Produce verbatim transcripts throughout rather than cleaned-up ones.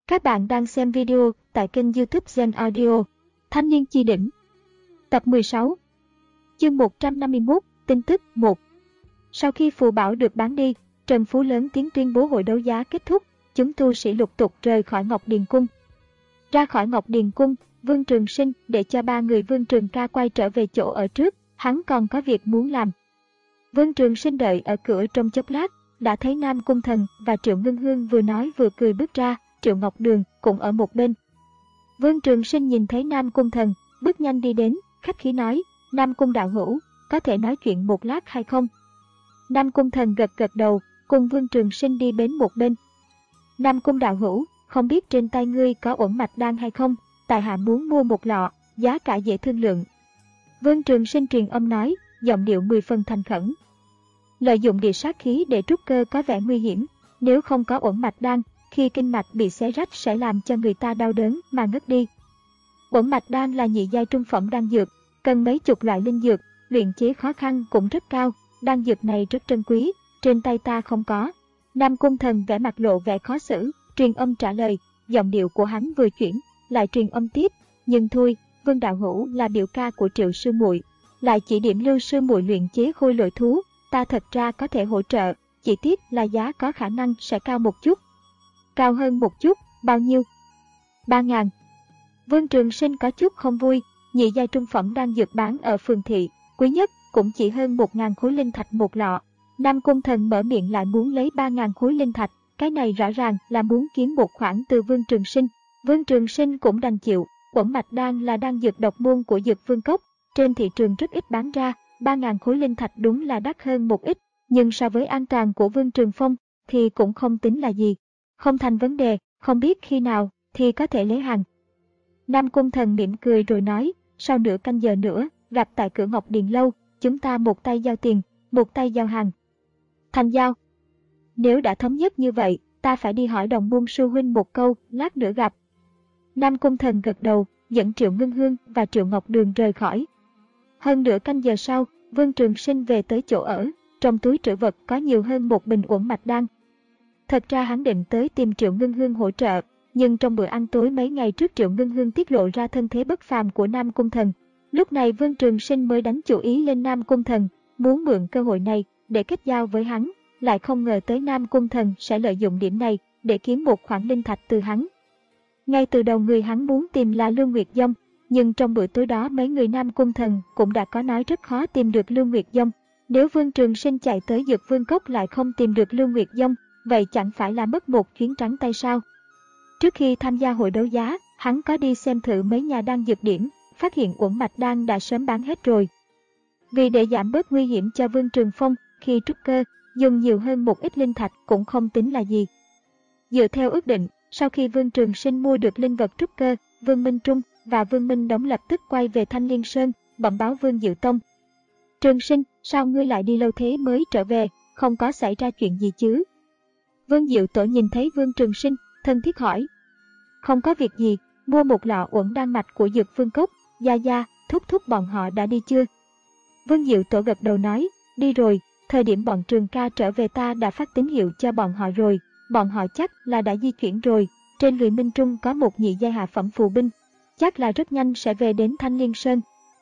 Các bạn đang xem video tại kênh YouTube Gen Audio. Thanh niên chi đỉnh. Tập mười sáu. Chương một trăm năm mươi mốt, tin tức một. Sau khi phù bảo được bán đi, Trần Phú lớn tiếng tuyên bố hội đấu giá kết thúc, chúng tu sĩ lục tục rời khỏi Ngọc Điền Cung. Ra khỏi Ngọc Điền Cung, Vương Trường Sinh để cho ba người Vương Trường Ca quay trở về chỗ ở trước, hắn còn có việc muốn làm. Vương Trường Sinh đợi ở cửa trong chốc lát, đã thấy Nam Cung Thần và Triệu Ngân Hương vừa nói vừa cười bước ra, Triệu Ngọc Đường cũng ở một bên. Vương Trường Sinh nhìn thấy Nam Cung Thần, bước nhanh đi đến, khách khí nói, Nam Cung đạo hữu, có thể nói chuyện một lát hay không? Nam Cung Thần gật gật đầu, cùng Vương Trường Sinh đi đến một bên. Nam Cung đạo hữu, không biết trên tay ngươi có uẩn mạch đan hay không? Tại hạ muốn mua một lọ, giá cả dễ thương lượng. Vương Trường Sinh truyền âm nói, giọng điệu mười phần thành khẩn. Lợi dụng địa sát khí để trúc cơ có vẻ nguy hiểm, nếu không có uẩn mạch đan, khi kinh mạch bị xé rách sẽ làm cho người ta đau đớn mà ngất đi. Uẩn mạch đan là nhị giai trung phẩm đan dược, cần mấy chục loại linh dược, luyện chế khó khăn cũng rất cao, đan dược này rất trân quý, trên tay ta không có. Nam Cung Thần vẻ mặt lộ vẻ khó xử, truyền âm trả lời, giọng điệu của hắn vừa chuyển, lại truyền âm tiếp, nhưng thôi, Vương đạo hữu là biểu ca của Triệu sư muội, lại chỉ điểm Lưu sư muội luyện chế khôi lỗi thú, ta thật ra có thể hỗ trợ, chỉ tiếc là giá có khả năng sẽ cao một chút. Cao hơn một chút, bao nhiêu? Ba ngàn. Vương Trường Sinh có chút không vui, nhị giai trung phẩm đang dược bán ở phường thị, quý nhất cũng chỉ hơn một ngàn khối linh thạch một lọ. Nam Cung Thần mở miệng lại muốn lấy ba ngàn khối linh thạch, cái này rõ ràng là muốn kiếm một khoản từ Vương Trường Sinh. Vương Trường Sinh cũng đành chịu, uẩn mạch đan là đan dược độc môn của Dược Vương Cốc, trên thị trường rất ít bán ra, ba ngàn khối linh thạch đúng là đắt hơn một ít, nhưng so với an toàn của Vương Trường Phong thì cũng không tính là gì. Không thành vấn đề, không biết khi nào thì có thể lấy hàng. Nam Cung Thần mỉm cười rồi nói, sau nửa canh giờ nữa, gặp tại cửa Ngọc Điền Lâu, chúng ta một tay giao tiền, một tay giao hàng. Thành giao. Nếu đã thống nhất như vậy, ta phải đi hỏi đồng môn sư huynh một câu, lát nữa gặp. Nam Cung Thần gật đầu, dẫn Triệu Ngân Hương và Triệu Ngọc Đường rời khỏi. Hơn nửa canh giờ sau, Vương Trường Sinh về tới chỗ ở, trong túi trữ vật có nhiều hơn một bình uẩn mạch đan. Thật ra hắn định tới tìm Triệu Ngân Hương hỗ trợ, nhưng trong bữa ăn tối mấy ngày trước Triệu Ngân Hương tiết lộ ra thân thế bất phàm của Nam Cung Thần. Lúc này Vương Trường Sinh mới đánh chủ ý lên Nam Cung Thần, muốn mượn cơ hội này để kết giao với hắn, lại không ngờ tới Nam Cung Thần sẽ lợi dụng điểm này để kiếm một khoản linh thạch từ hắn. Ngay từ đầu người hắn muốn tìm là Lưu Nguyệt Dông, nhưng trong bữa tối đó mấy người Nam Cung Thần cũng đã có nói rất khó tìm được Lưu Nguyệt Dông. Nếu Vương Trường Sinh chạy tới Dược Vương Cốc lại không tìm được Lưu Nguyệt Dông, vậy chẳng phải là mất một chuyến trắng tay sao? Trước khi tham gia hội đấu giá, hắn có đi xem thử mấy nhà đan dược điểm, phát hiện uẩn mạch đan đã sớm bán hết rồi. Vì để giảm bớt nguy hiểm cho Vương Trường Phong khi trúc cơ, dùng nhiều hơn một ít linh thạch cũng không tính là gì. Dựa theo ước định, sau khi Vương Trường Sinh mua được linh vật trúc cơ, Vương Minh Trung và Vương Minh Đống lập tức quay về Thanh Liên Sơn, bẩm báo Vương Diệu Tông. Trường Sinh, sao ngươi lại đi lâu thế mới trở về, không có xảy ra chuyện gì chứ? Vương Diệu Tổ nhìn thấy Vương Trường Sinh, thân thiết hỏi. Không có việc gì, mua một lọ uẩn đan mạch của Dược Vương Cốc, gia gia, thúc thúc bọn họ đã đi chưa? Vương Diệu Tổ gật đầu nói, đi rồi, thời điểm bọn Trường Ca trở về ta đã phát tín hiệu cho bọn họ rồi, bọn họ chắc là đã di chuyển rồi, trên người Minh Trung có một nhị giai hạ phẩm phù binh, chắc là rất nhanh sẽ về đến Thanh Liên Sơn.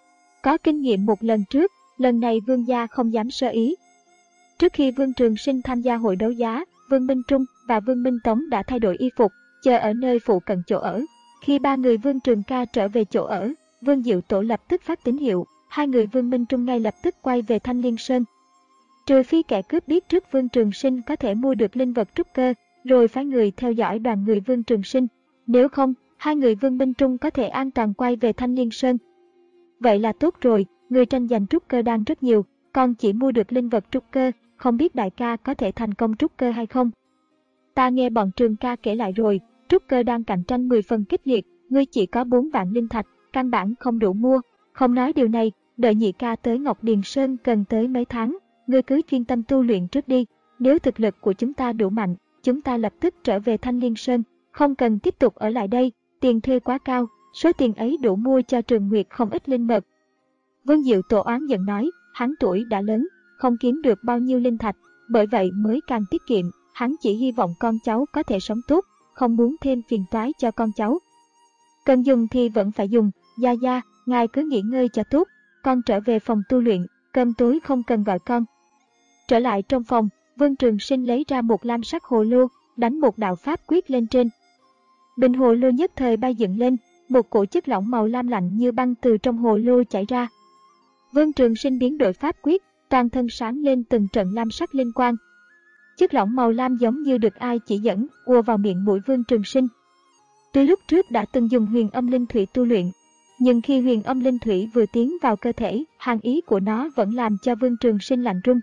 Có kinh nghiệm một lần trước, lần này Vương gia không dám sơ ý. Trước khi Vương Trường Sinh tham gia hội đấu giá, Vương Minh Trung và Vương Minh Tống đã thay đổi y phục, chờ ở nơi phụ cận chỗ ở. Khi ba người Vương Trường Ca trở về chỗ ở, Vương Diệu Tổ lập tức phát tín hiệu, hai người Vương Minh Trung ngay lập tức quay về Thanh Liên Sơn. Trừ phi kẻ cướp biết trước Vương Trường Sinh có thể mua được linh vật trúc cơ, rồi phái người theo dõi đoàn người Vương Trường Sinh. Nếu không, hai người Vương Minh Trung có thể an toàn quay về Thanh Liên Sơn. Vậy là tốt rồi, người tranh giành trúc cơ đang rất nhiều, còn chỉ mua được linh vật trúc cơ, không biết đại ca có thể thành công trúc cơ hay không? Ta nghe bọn Trường Ca kể lại rồi, trúc cơ đang cạnh tranh mười phần kịch liệt, ngươi chỉ có bốn vạn linh thạch, căn bản không đủ mua. Không nói điều này, đợi nhị ca tới Ngọc Điền Sơn cần tới mấy tháng, ngươi cứ chuyên tâm tu luyện trước đi. Nếu thực lực của chúng ta đủ mạnh, chúng ta lập tức trở về Thanh Liên Sơn, không cần tiếp tục ở lại đây, tiền thuê quá cao, số tiền ấy đủ mua cho Trường Nguyệt không ít linh mật. Vương Diệu Tổ oán giận nói, hắn tuổi đã lớn, không kiếm được bao nhiêu linh thạch, bởi vậy mới càng tiết kiệm, hắn chỉ hy vọng con cháu có thể sống tốt. không muốn thêm phiền toái cho con cháu. Cần dùng thì vẫn phải dùng, gia gia, ngài cứ nghỉ ngơi cho tốt, con trở về phòng tu luyện, cơm tối không cần gọi con. Trở lại trong phòng, Vương Trường Sinh lấy ra một lam sắc hồ lô, đánh một đạo pháp quyết lên trên. Bình hồ lô nhất thời bay dựng lên, một cổ chất lỏng màu lam lạnh như băng từ trong hồ lô chảy ra. Vương Trường Sinh biến đổi pháp quyết, toàn thân sáng lên từng trận lam sắc linh quang. Chất lỏng màu lam giống như được ai chỉ dẫn, ùa vào miệng mũi Vương Trường Sinh. Tuy lúc trước đã từng dùng huyền âm linh thủy tu luyện, nhưng khi huyền âm linh thủy vừa tiến vào cơ thể, hàn ý của nó vẫn làm cho Vương Trường Sinh lạnh run.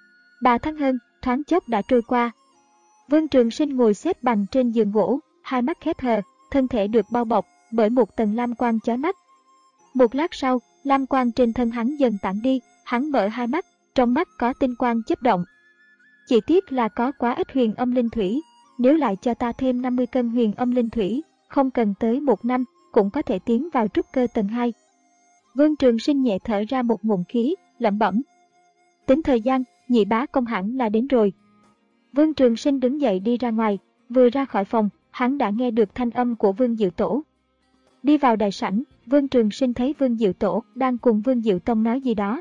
Ba tháng hơn, thoáng chốc đã trôi qua. Vương Trường Sinh ngồi xếp bằng trên giường gỗ, hai mắt khép hờ, thân thể được bao bọc bởi một tầng lam quang chói mắt. Một lát sau, lam quang trên thân hắn dần tản đi, hắn mở hai mắt, trong mắt có tinh quang chớp động. Chỉ tiếc là có quá ít huyền âm linh thủy, nếu lại cho ta thêm năm mươi cân huyền âm linh thủy, không cần tới một năm, cũng có thể tiến vào trúc cơ tầng hai. Vương Trường Sinh nhẹ thở ra một ngụm khí, lẩm bẩm. Tính thời gian, nhị bá công hẳn là đến rồi. Vương Trường Sinh đứng dậy đi ra ngoài, vừa ra khỏi phòng, hắn đã nghe được thanh âm của Vương Diệu Tổ. Đi vào đại sảnh, Vương Trường Sinh thấy Vương Diệu Tổ đang cùng Vương Diệu Tông nói gì đó.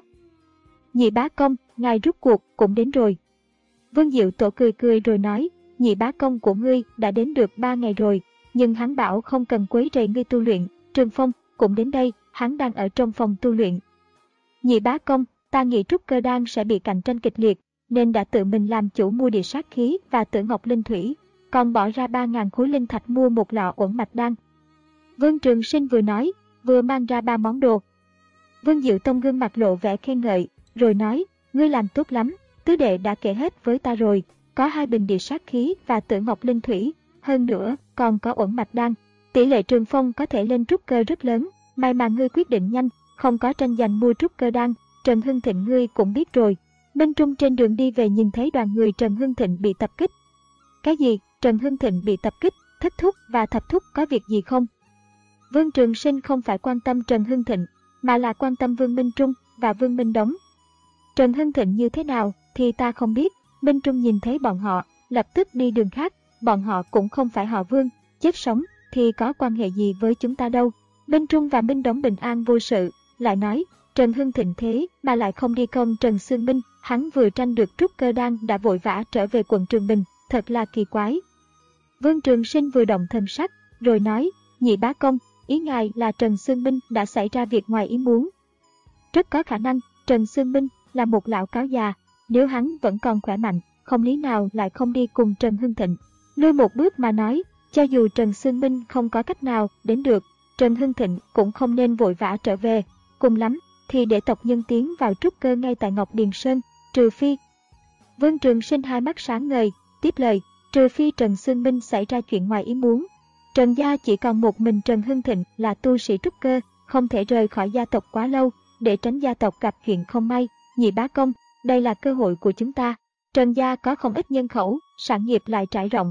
Nhị bá công, ngài rút cuộc cũng đến rồi. Vương Diệu Tổ cười cười rồi nói, nhị bá công của ngươi đã đến được ba ngày rồi, nhưng hắn bảo không cần quấy rầy ngươi tu luyện. Trường Phong cũng đến đây, hắn đang ở trong phòng tu luyện. Nhị bá công, ta nghĩ trúc cơ đan sẽ bị cạnh tranh kịch liệt, nên đã tự mình làm chủ mua địa sát khí và tử ngọc linh thủy, còn bỏ ra ba ngàn khối linh thạch mua một lọ uẩn mạch đan. Vương Trường Sinh vừa nói, vừa mang ra ba món đồ. Vương Diệu Tông gương mặt lộ vẻ khen ngợi, rồi nói, ngươi làm tốt lắm, tứ đệ đã kể hết với ta rồi, có hai bình địa sát khí và tử ngọc linh thủy, hơn nữa còn có uẩn mạch đan. Tỷ lệ Trường Phong có thể lên trúc cơ rất lớn, may mà ngươi quyết định nhanh, không có tranh giành mua trúc cơ đan. Trần Hưng Thịnh ngươi cũng biết rồi. Minh Trung trên đường đi về nhìn thấy đoàn người Trần Hưng Thịnh bị tập kích. Cái gì? Trần Hưng Thịnh bị tập kích, Thất Thúc và Thập Thúc có việc gì không? Vương Trường Sinh không phải quan tâm Trần Hưng Thịnh, mà là quan tâm Vương Minh Trung và Vương Minh Đống. Trần Hưng Thịnh như thế nào thì ta không biết. Minh Trung nhìn thấy bọn họ, lập tức đi đường khác, bọn họ cũng không phải họ Vương, chết sống thì có quan hệ gì với chúng ta đâu. Minh Trung và Minh Đống bình an vô sự, lại nói, Trần Hưng Thịnh thế mà lại không đi công Trần Xương Minh, hắn vừa tranh được trúc cơ đan đã vội vã trở về quận Trường Bình, thật là kỳ quái. Vương Trường Sinh vừa động thần sắc, rồi nói, nhị bá công, ý ngài là Trần Xương Minh đã xảy ra việc ngoài ý muốn. Rất có khả năng, Trần Xương Minh là một lão cáo già, nếu hắn vẫn còn khỏe mạnh, không lý nào lại không đi cùng Trần Hưng Thịnh. Lui một bước mà nói, cho dù Trần Xương Minh không có cách nào đến được, Trần Hưng Thịnh cũng không nên vội vã trở về, cùng lắm thì để tộc nhân tiến vào trúc cơ ngay tại Ngọc Điền Sơn, trừ phi. Vương Trường Sinh hai mắt sáng ngời, tiếp lời, trừ phi Trần Xương Minh xảy ra chuyện ngoài ý muốn. Trần gia chỉ còn một mình Trần Hưng Thịnh là tu sĩ trúc cơ, không thể rời khỏi gia tộc quá lâu, để tránh gia tộc gặp chuyện không may. Nhị bá công, đây là cơ hội của chúng ta. Trần gia có không ít nhân khẩu, sản nghiệp lại trải rộng.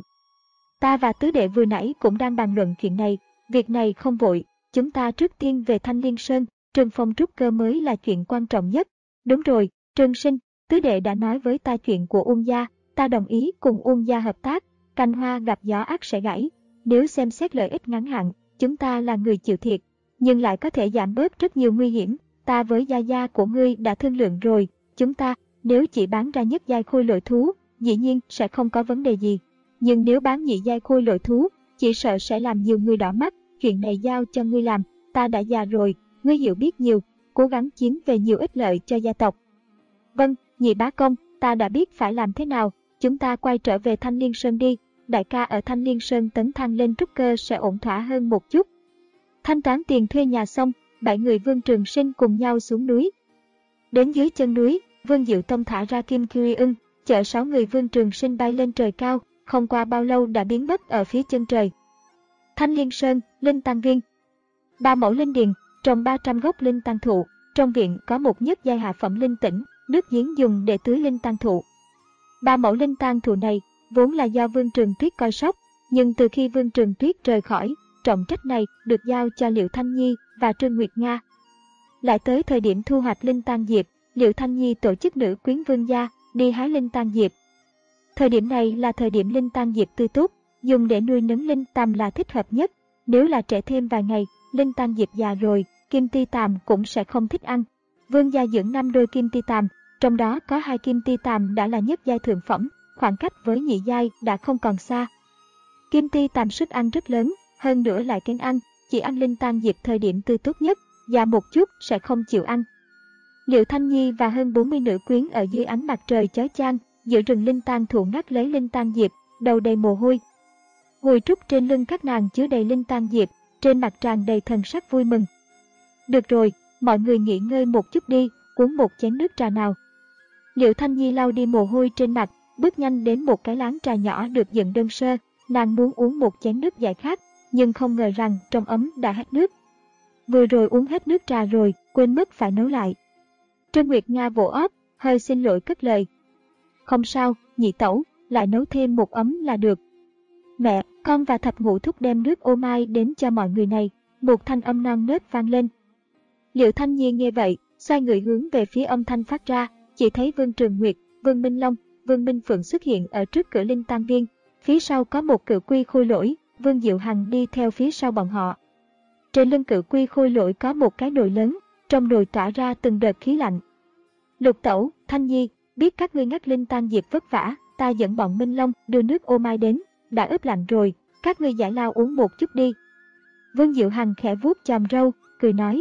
Ta và tứ đệ vừa nãy cũng đang bàn luận chuyện này, việc này không vội, chúng ta trước tiên về Thanh Liên Sơn, Trường Phong trúc cơ mới là chuyện quan trọng nhất. Đúng rồi, Trường Sinh, tứ đệ đã nói với ta chuyện của Uông gia, ta đồng ý cùng Uông gia hợp tác, cành hoa gặp gió ắt sẽ gãy. Nếu xem xét lợi ích ngắn hạn, chúng ta là người chịu thiệt, nhưng lại có thể giảm bớt rất nhiều nguy hiểm. Ta với gia gia của ngươi đã thương lượng rồi, chúng ta nếu chỉ bán ra nhất giai khôi lỗi thú, dĩ nhiên sẽ không có vấn đề gì. Nhưng nếu bán nhị giai khôi lỗi thú, chỉ sợ sẽ làm nhiều người đỏ mắt. Chuyện này giao cho ngươi làm, ta đã già rồi, ngươi hiểu biết nhiều, cố gắng chiếm về nhiều ích lợi cho gia tộc. Vâng, nhị bá công, ta đã biết phải làm thế nào, chúng ta quay trở về Thanh Liên Sơn đi. Đại ca ở Thanh Liên Sơn tấn thăng lên trúc cơ sẽ ổn thỏa hơn một chút. Thanh toán tiền thuê nhà xong, bảy người Vương Trường Sinh cùng nhau xuống núi. Đến dưới chân núi, Vương Diệu Tông thả ra Kim Kỳ ưng, chở sáu người Vương Trường Sinh bay lên trời cao, không qua bao lâu đã biến mất ở phía chân trời. Thanh Liên Sơn, Linh Tăng Viên. Ba mẫu linh điền, trồng ba trăm gốc linh tăng thụ, trong viện có một nhất giai hạ phẩm linh tĩnh, nước giếng dùng để tưới linh tăng thụ. Ba mẫu linh tăng thụ này vốn là do Vương Trường Tuyết coi sóc, nhưng từ khi Vương Trường Tuyết rời khỏi, trọng trách này được giao cho Liệu Thanh Nhi và Trương Nguyệt Nga. Lại tới thời điểm thu hoạch linh tang diệp, Liệu Thanh Nhi tổ chức nữ quyến vương gia đi hái linh tang diệp. Thời điểm này là thời điểm linh tang diệp tươi tốt, dùng để nuôi nấng linh tằm là thích hợp nhất. Nếu là trễ thêm vài ngày, linh tang diệp già rồi, kim ti tàm cũng sẽ không thích ăn. Vương gia dưỡng năm đôi kim ti tàm, trong đó có hai kim ti tàm đã là nhất giai thượng phẩm, khoảng cách với nhị giai đã không còn xa. Kim ti tàm sức ăn rất lớn, hơn nữa lại kén ăn, chỉ ăn linh tang diệp thời điểm tươi tốt nhất, già một chút sẽ không chịu ăn. Liệu Thanh Nhi và hơn bốn mươi nữ quyến ở dưới ánh mặt trời chói chang, giữa rừng linh tang thụ ngắt lấy linh tang diệp, đầu đầy mồ hôi. Gùi trúc trên lưng các nàng chứa đầy linh tang diệp, trên mặt tràn đầy thần sắc vui mừng. Được rồi, mọi người nghỉ ngơi một chút đi, uống một chén nước trà nào. Liệu Thanh Nhi lau đi mồ hôi trên mặt, bước nhanh đến một cái láng trà nhỏ được dựng đơn sơ, nàng muốn uống một chén nước giải khát, nhưng không ngờ rằng trong ấm đã hết nước. Vừa rồi uống hết nước trà rồi, quên mất phải nấu lại. Trân Nguyệt Nga vỗ ót, hơi xin lỗi cất lời. Không sao, nhị tẩu, lại nấu thêm một ấm là được. Mẹ, con và thập ngũ thúc đem nước ô mai đến cho mọi người này, một thanh âm non nớt vang lên. Liệu Thanh Nhi nghe vậy, xoay người hướng về phía âm thanh phát ra, chỉ thấy Vương Trường Nguyệt, Vương Minh Long, Vương Minh Phượng xuất hiện ở trước cửa linh tang viên, phía sau có một cự quy khôi lỗi, Vương Diệu Hằng đi theo phía sau bọn họ. Trên lưng cự quy khôi lỗi có một cái nồi lớn, trong nồi tỏa ra từng đợt khí lạnh. Lục tẩu, Thanh Nhi, biết các ngươi ngắt linh tang diệp vất vả, ta dẫn bọn Minh Long đưa nước ô mai đến, đã ướp lạnh rồi, các ngươi giải lao uống một chút đi. Vương Diệu Hằng khẽ vuốt chòm râu, cười nói.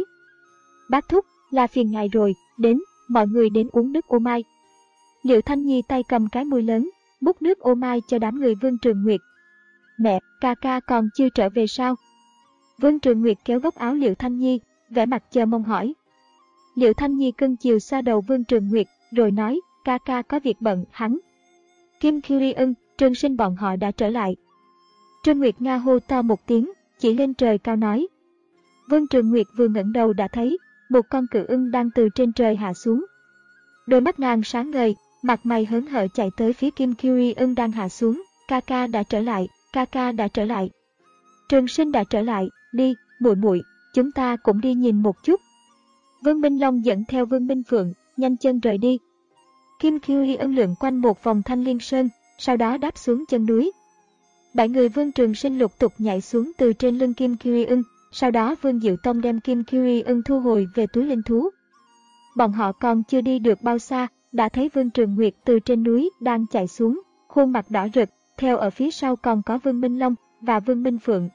Bác thúc, là phiền ngài rồi, đến, mọi người đến uống nước ô mai. Liệu Thanh Nhi tay cầm cái muôi lớn, múc nước ô mai cho đám người Vương Trường Nguyệt. Mẹ, ca ca còn chưa trở về sao? Vương Trường Nguyệt kéo góc áo Liệu Thanh Nhi, vẻ mặt chờ mong hỏi. Liệu Thanh Nhi cưng chiều xoa đầu Vương Trường Nguyệt, rồi nói, ca ca có việc bận, hắn. Kim Kyrie ưng, Trương Sinh bọn họ đã trở lại. Trương Nguyệt Nga hô to một tiếng, chỉ lên trời cao nói. Vương Trường Nguyệt vừa ngẩng đầu đã thấy, một con cự ưng đang từ trên trời hạ xuống. Đôi mắt nàng sáng ngời, mặt mày hớn hở chạy tới phía Kim Kyrie ưng đang hạ xuống, ca ca đã trở lại, ca ca đã trở lại. Trường Sinh đã trở lại, đi, muội muội, chúng ta cũng đi nhìn một chút. Vương Minh Long dẫn theo Vương Minh Phượng, nhanh chân rời đi. Kim Kyrie ưng lượn quanh một vòng Thanh Liên Sơn, sau đó đáp xuống chân núi. Bảy người Vương Trường Sinh lục tục nhảy xuống từ trên lưng Kim Kyrie ưng, sau đó Vương Diệu Tông đem Kim Kyrie ưng thu hồi về túi linh thú. Bọn họ còn chưa đi được bao xa, đã thấy Vương Trường Nguyệt từ trên núi đang chạy xuống, khuôn mặt đỏ rực, theo ở phía sau còn có Vương Minh Long và Vương Minh Phượng.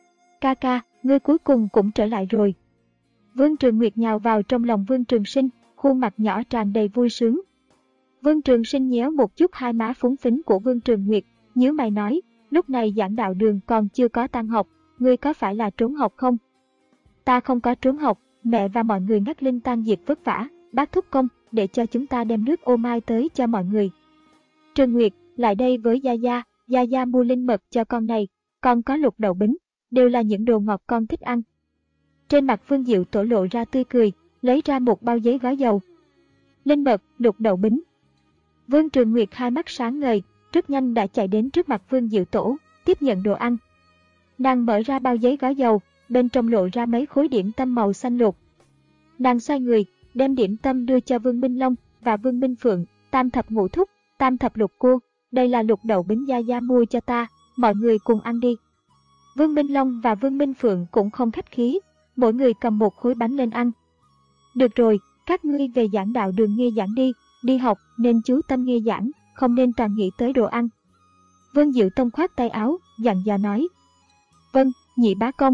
Ca ca, ngươi cuối cùng cũng trở lại rồi. Vương Trường Nguyệt nhào vào trong lòng Vương Trường Sinh, khuôn mặt nhỏ tràn đầy vui sướng. Vương Trường Sinh nhéo một chút hai má phúng phính của Vương Trường Nguyệt, nhíu mày nói, lúc này giảng đạo đường còn chưa có tan học, ngươi có phải là trốn học không? Ta không có trốn học, mẹ và mọi người ngắt linh tang diệp vất vả, bác thúc công, để cho chúng ta đem nước ô mai tới cho mọi người. Trường Nguyệt, lại đây với Gia Gia, Gia Gia mua linh mật cho con này, con có lục đậu bính, đều là những đồ ngọt con thích ăn. Trên mặt Vương Diệu Tổ lộ ra tươi cười, lấy ra một bao giấy gói dầu. Linh mật, lục đậu bính. Vương Trường Nguyệt hai mắt sáng ngời, rất nhanh đã chạy đến trước mặt Vương Diệu Tổ, tiếp nhận đồ ăn. Nàng mở ra bao giấy gói dầu, bên trong lộ ra mấy khối điểm tâm màu xanh lục. Nàng xoay người, đem điểm tâm đưa cho Vương Minh Long và Vương Minh Phượng, tam thập ngũ thúc, tam thập lục cô, đây là lục đậu bính Gia Gia mua cho ta, mọi người cùng ăn đi. Vương Minh Long và Vương Minh Phượng cũng không khách khí, mỗi người cầm một khối bánh lên ăn. Được rồi, các ngươi về giảng đạo đường nghe giảng đi, đi học nên chú tâm nghe giảng, không nên toàn nghĩ tới đồ ăn. Vương Diệu Tông khoát tay áo, dặn dò nói. Vâng, nhị bá công.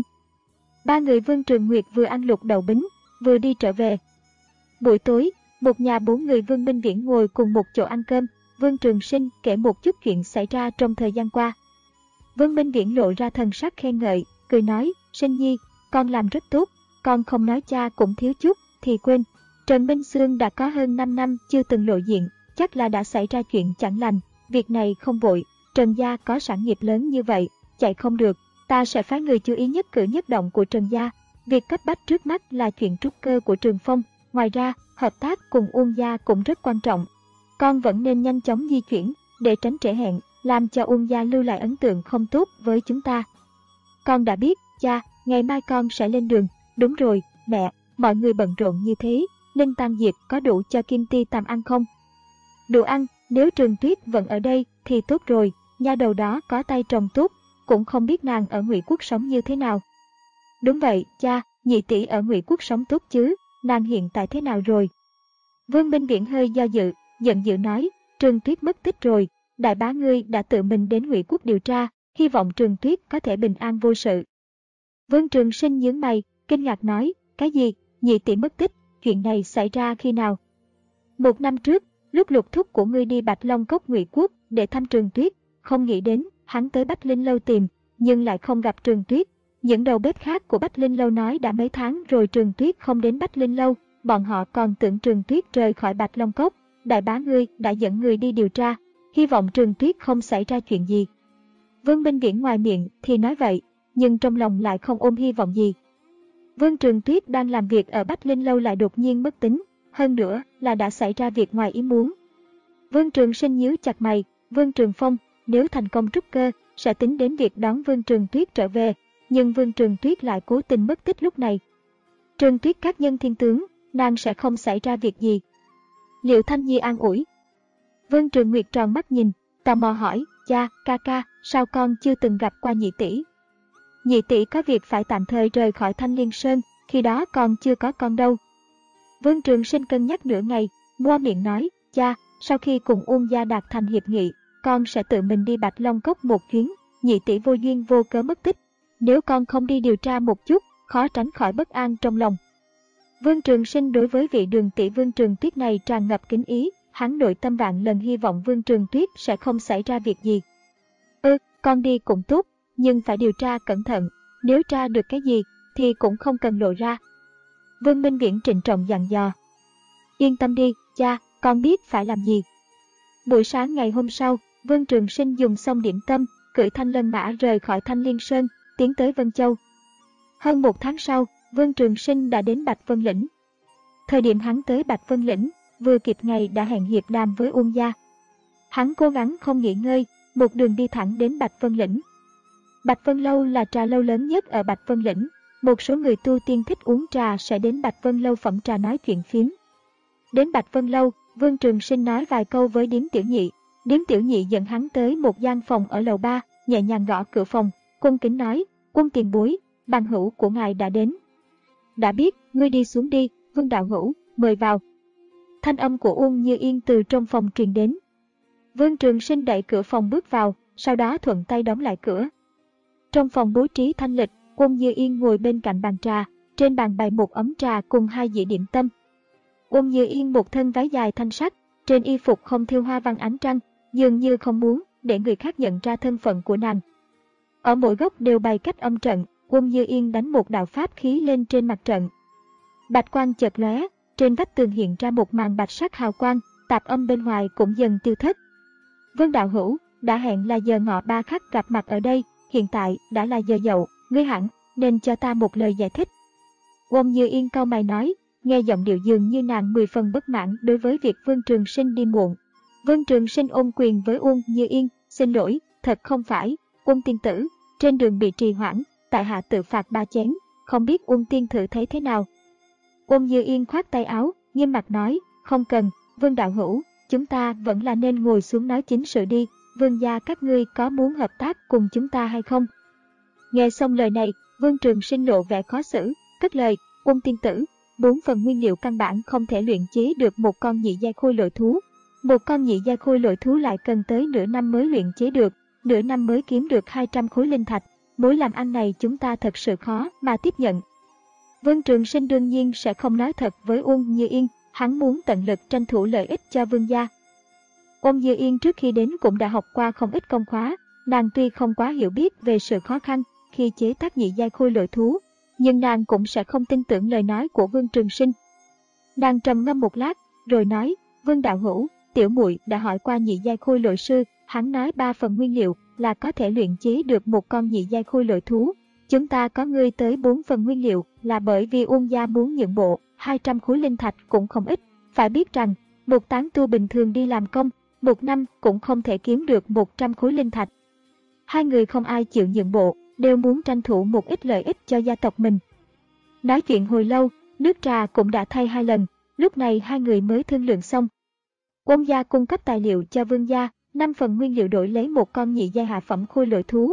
Ba người Vương Trường Nguyệt vừa ăn lục đậu bính, vừa đi trở về. Buổi tối, một nhà bốn người Vương Minh Viễn ngồi cùng một chỗ ăn cơm, Vương Trường Sinh kể một chút chuyện xảy ra trong thời gian qua. Vương Minh Viễn lộ ra thần sắc khen ngợi, cười nói, Sinh nhi, con làm rất tốt, con không nói cha cũng thiếu chút, thì quên. Trần Minh Xương đã có hơn năm năm chưa từng lộ diện, chắc là đã xảy ra chuyện chẳng lành, việc này không vội, Trần gia có sản nghiệp lớn như vậy, chạy không được, ta sẽ phái người chú ý nhất cử nhất động của Trần gia. Việc cấp bách trước mắt là chuyện trúc cơ của Trường Phong, ngoài ra, hợp tác cùng Uông gia cũng rất quan trọng. Con vẫn nên nhanh chóng di chuyển, để tránh trễ hẹn, làm cho Uông gia lưu lại ấn tượng không tốt với chúng ta. Con đã biết, cha, ngày mai con sẽ lên đường. Đúng rồi, mẹ, mọi người bận rộn như thế, linh tang diệp có đủ cho Kim Ti Tàm ăn không? Đủ ăn, nếu Trường Tuyết vẫn ở đây thì tốt rồi, nha đầu đó có tay trồng tốt, cũng không biết nàng ở Ngụy Quốc sống như thế nào. Đúng vậy, cha, nhị tỷ ở Ngụy Quốc sống tốt chứ, nàng hiện tại thế nào rồi? Vương Minh Viễn hơi do dự, giận dữ nói, Trường Tuyết mất tích rồi, đại bá ngươi đã tự mình đến Ngụy Quốc điều tra, hy vọng Trường Tuyết có thể bình an vô sự. Vương Trường Sinh nhướng mày, kinh ngạc nói, cái gì, nhị tỷ mất tích, chuyện này xảy ra khi nào? Một năm trước, lúc lục thúc của ngươi đi Bạch Long Cốc Ngụy Quốc để thăm Trường Tuyết, không nghĩ đến, hắn tới Bách Linh Lâu tìm, nhưng lại không gặp Trường Tuyết. Những đầu bếp khác của Bách Linh Lâu nói đã mấy tháng rồi Trường Tuyết không đến Bách Linh Lâu, bọn họ còn tưởng Trường Tuyết rời khỏi Bạch Long Cốc. Đại bá ngươi đã dẫn người đi điều tra, hy vọng Trường Tuyết không xảy ra chuyện gì. Vương Minh Viễn ngoài miệng thì nói vậy, nhưng trong lòng lại không ôm hy vọng gì. Vương Trường Tuyết đang làm việc ở Bách Linh Lâu lại đột nhiên mất tích, hơn nữa là đã xảy ra việc ngoài ý muốn. Vương Trường Sinh nhíu chặt mày, Vương Trường Phong, nếu thành công trúc cơ, sẽ tính đến việc đón Vương Trường Tuyết trở về, nhưng Vương Trường Tuyết lại cố tình mất tích lúc này. Trường Tuyết các nhân thiên tướng, nàng sẽ không xảy ra việc gì. Liệu Thanh Nhi an ủi. Vương Trường Nguyệt tròn mắt nhìn, tò mò hỏi, cha, ca ca, sao con chưa từng gặp qua nhị tỷ? Nhị tỷ có việc phải tạm thời rời khỏi Thanh Liên Sơn, khi đó con chưa có con đâu. Vương Trường Sinh cân nhắc nửa ngày, mua miệng nói, cha, sau khi cùng Uông gia đạt thành hiệp nghị, con sẽ tự mình đi Bạch Long Cốc một chuyến, nhị tỷ vô duyên vô cớ mất tích. Nếu con không đi điều tra một chút, khó tránh khỏi bất an trong lòng. Vương Trường Sinh đối với vị đường tỷ Vương Trường Tuyết này tràn ngập kính ý, hắn nội tâm vạn lần hy vọng Vương Trường Tuyết sẽ không xảy ra việc gì. Ừ, con đi cũng tốt, nhưng phải điều tra cẩn thận, nếu tra được cái gì thì cũng không cần lộ ra. Vương Minh Viễn trịnh trọng dặn dò. Yên tâm đi, cha, con biết phải làm gì. Buổi sáng ngày hôm sau, Vương Trường Sinh dùng xong điểm tâm, cưỡi thanh lân mã rời khỏi Thanh Liên Sơn, tiến tới Vân Châu. Hơn một tháng sau, Vương Trường Sinh đã đến Bạch Vân Lĩnh. Thời điểm hắn tới Bạch Vân Lĩnh, vừa kịp ngày đã hẹn hiệp đàm với Uông gia. Hắn cố gắng không nghỉ ngơi, một đường đi thẳng đến Bạch Vân Lĩnh. Bạch Vân Lâu là trà lâu lớn nhất ở Bạch Vân Lĩnh. Một số người tu tiên thích uống trà sẽ đến Bạch Vân Lâu phẩm trà nói chuyện phiếm. Đến Bạch Vân Lâu, Vương Trường Sinh nói vài câu với Điếm Tiểu Nhị. Điếm Tiểu Nhị dẫn hắn tới một gian phòng ở lầu ba, nhẹ nhàng gõ cửa phòng, cung kính nói, Quân tiền bối, bằng hữu của ngài đã đến. Đã biết, ngươi đi xuống đi, Vương đạo hữu, mời vào. Thanh âm của Uông Như Yên từ trong phòng truyền đến. Vương Trường Sinh đẩy cửa phòng bước vào, sau đó thuận tay đóng lại cửa. Trong phòng bố trí thanh lịch, Uông Như Yên ngồi bên cạnh bàn trà, trên bàn bày một ấm trà cùng hai dĩa điểm tâm. Uông Như Yên một thân váy dài thanh sắc, trên y phục không thêu hoa văn ánh trăng, dường như không muốn để người khác nhận ra thân phận của nàng. Ở mỗi góc đều bày cách âm trận, Uông Như Yên đánh một đạo pháp khí lên trên mặt trận. Bạch quang chợt lóe, trên vách tường hiện ra một màn bạch sắc hào quang, tạp âm bên ngoài cũng dần tiêu thất. Vương đạo hữu, đã hẹn là giờ ngọ ba khắc gặp mặt ở đây, hiện tại đã là giờ dậu, ngươi hẳn nên cho ta một lời giải thích. Uông Như Yên cau mày nói, nghe giọng điệu dường như nàng mười phần bất mãn đối với việc Vương Trường Sinh đi muộn. Vương Trường Sinh ôm quyền với Uông Như Yên, xin lỗi, thật không phải, Uông tiên tử, trên đường bị trì hoãn, tại hạ tự phạt ba chén, không biết Uông tiên thử thấy thế nào. Uông Như Yên khoát tay áo, nghiêm mặt nói, không cần, Vương đạo hữu, chúng ta vẫn là nên ngồi xuống nói chính sự đi, Vương gia các ngươi có muốn hợp tác cùng chúng ta hay không? Nghe xong lời này, Vương Trường Sinh lộ vẻ khó xử, cất lời, Uông tiên tử, bốn phần nguyên liệu căn bản không thể luyện chế được một con nhị giai khôi lỗi thú. Một con nhị giai khôi lỗi thú lại cần tới nửa năm mới luyện chế được, nửa năm mới kiếm được hai trăm khối linh thạch. Mối làm ăn này chúng ta thật sự khó mà tiếp nhận. Vương Trường Sinh đương nhiên sẽ không nói thật với Uông Như Yên, hắn muốn tận lực tranh thủ lợi ích cho Vương gia. Uông Như Yên trước khi đến cũng đã học qua không ít công khóa, nàng tuy không quá hiểu biết về sự khó khăn khi chế tác nhị giai khôi lỗi thú, nhưng nàng cũng sẽ không tin tưởng lời nói của Vương Trường Sinh. Nàng trầm ngâm một lát, rồi nói, Vương đạo hữu, tiểu muội đã hỏi qua nhị giai khôi lỗi sư, hắn nói ba phần nguyên liệu là có thể luyện chế được một con nhị giai khôi lỗi thú. Chúng ta có ngươi tới bốn phần nguyên liệu là bởi vì Uông gia muốn nhượng bộ, hai trăm khối linh thạch cũng không ít. Phải biết rằng, một tán tu bình thường đi làm công, một năm cũng không thể kiếm được một trăm khối linh thạch. Hai người không ai chịu nhượng bộ, đều muốn tranh thủ một ít lợi ích cho gia tộc mình. Nói chuyện hồi lâu, nước trà cũng đã thay hai lần, lúc này hai người mới thương lượng xong. Uông gia cung cấp tài liệu cho Vương gia, năm phần nguyên liệu đổi lấy một con nhị giai hạ phẩm khôi lỗi thú.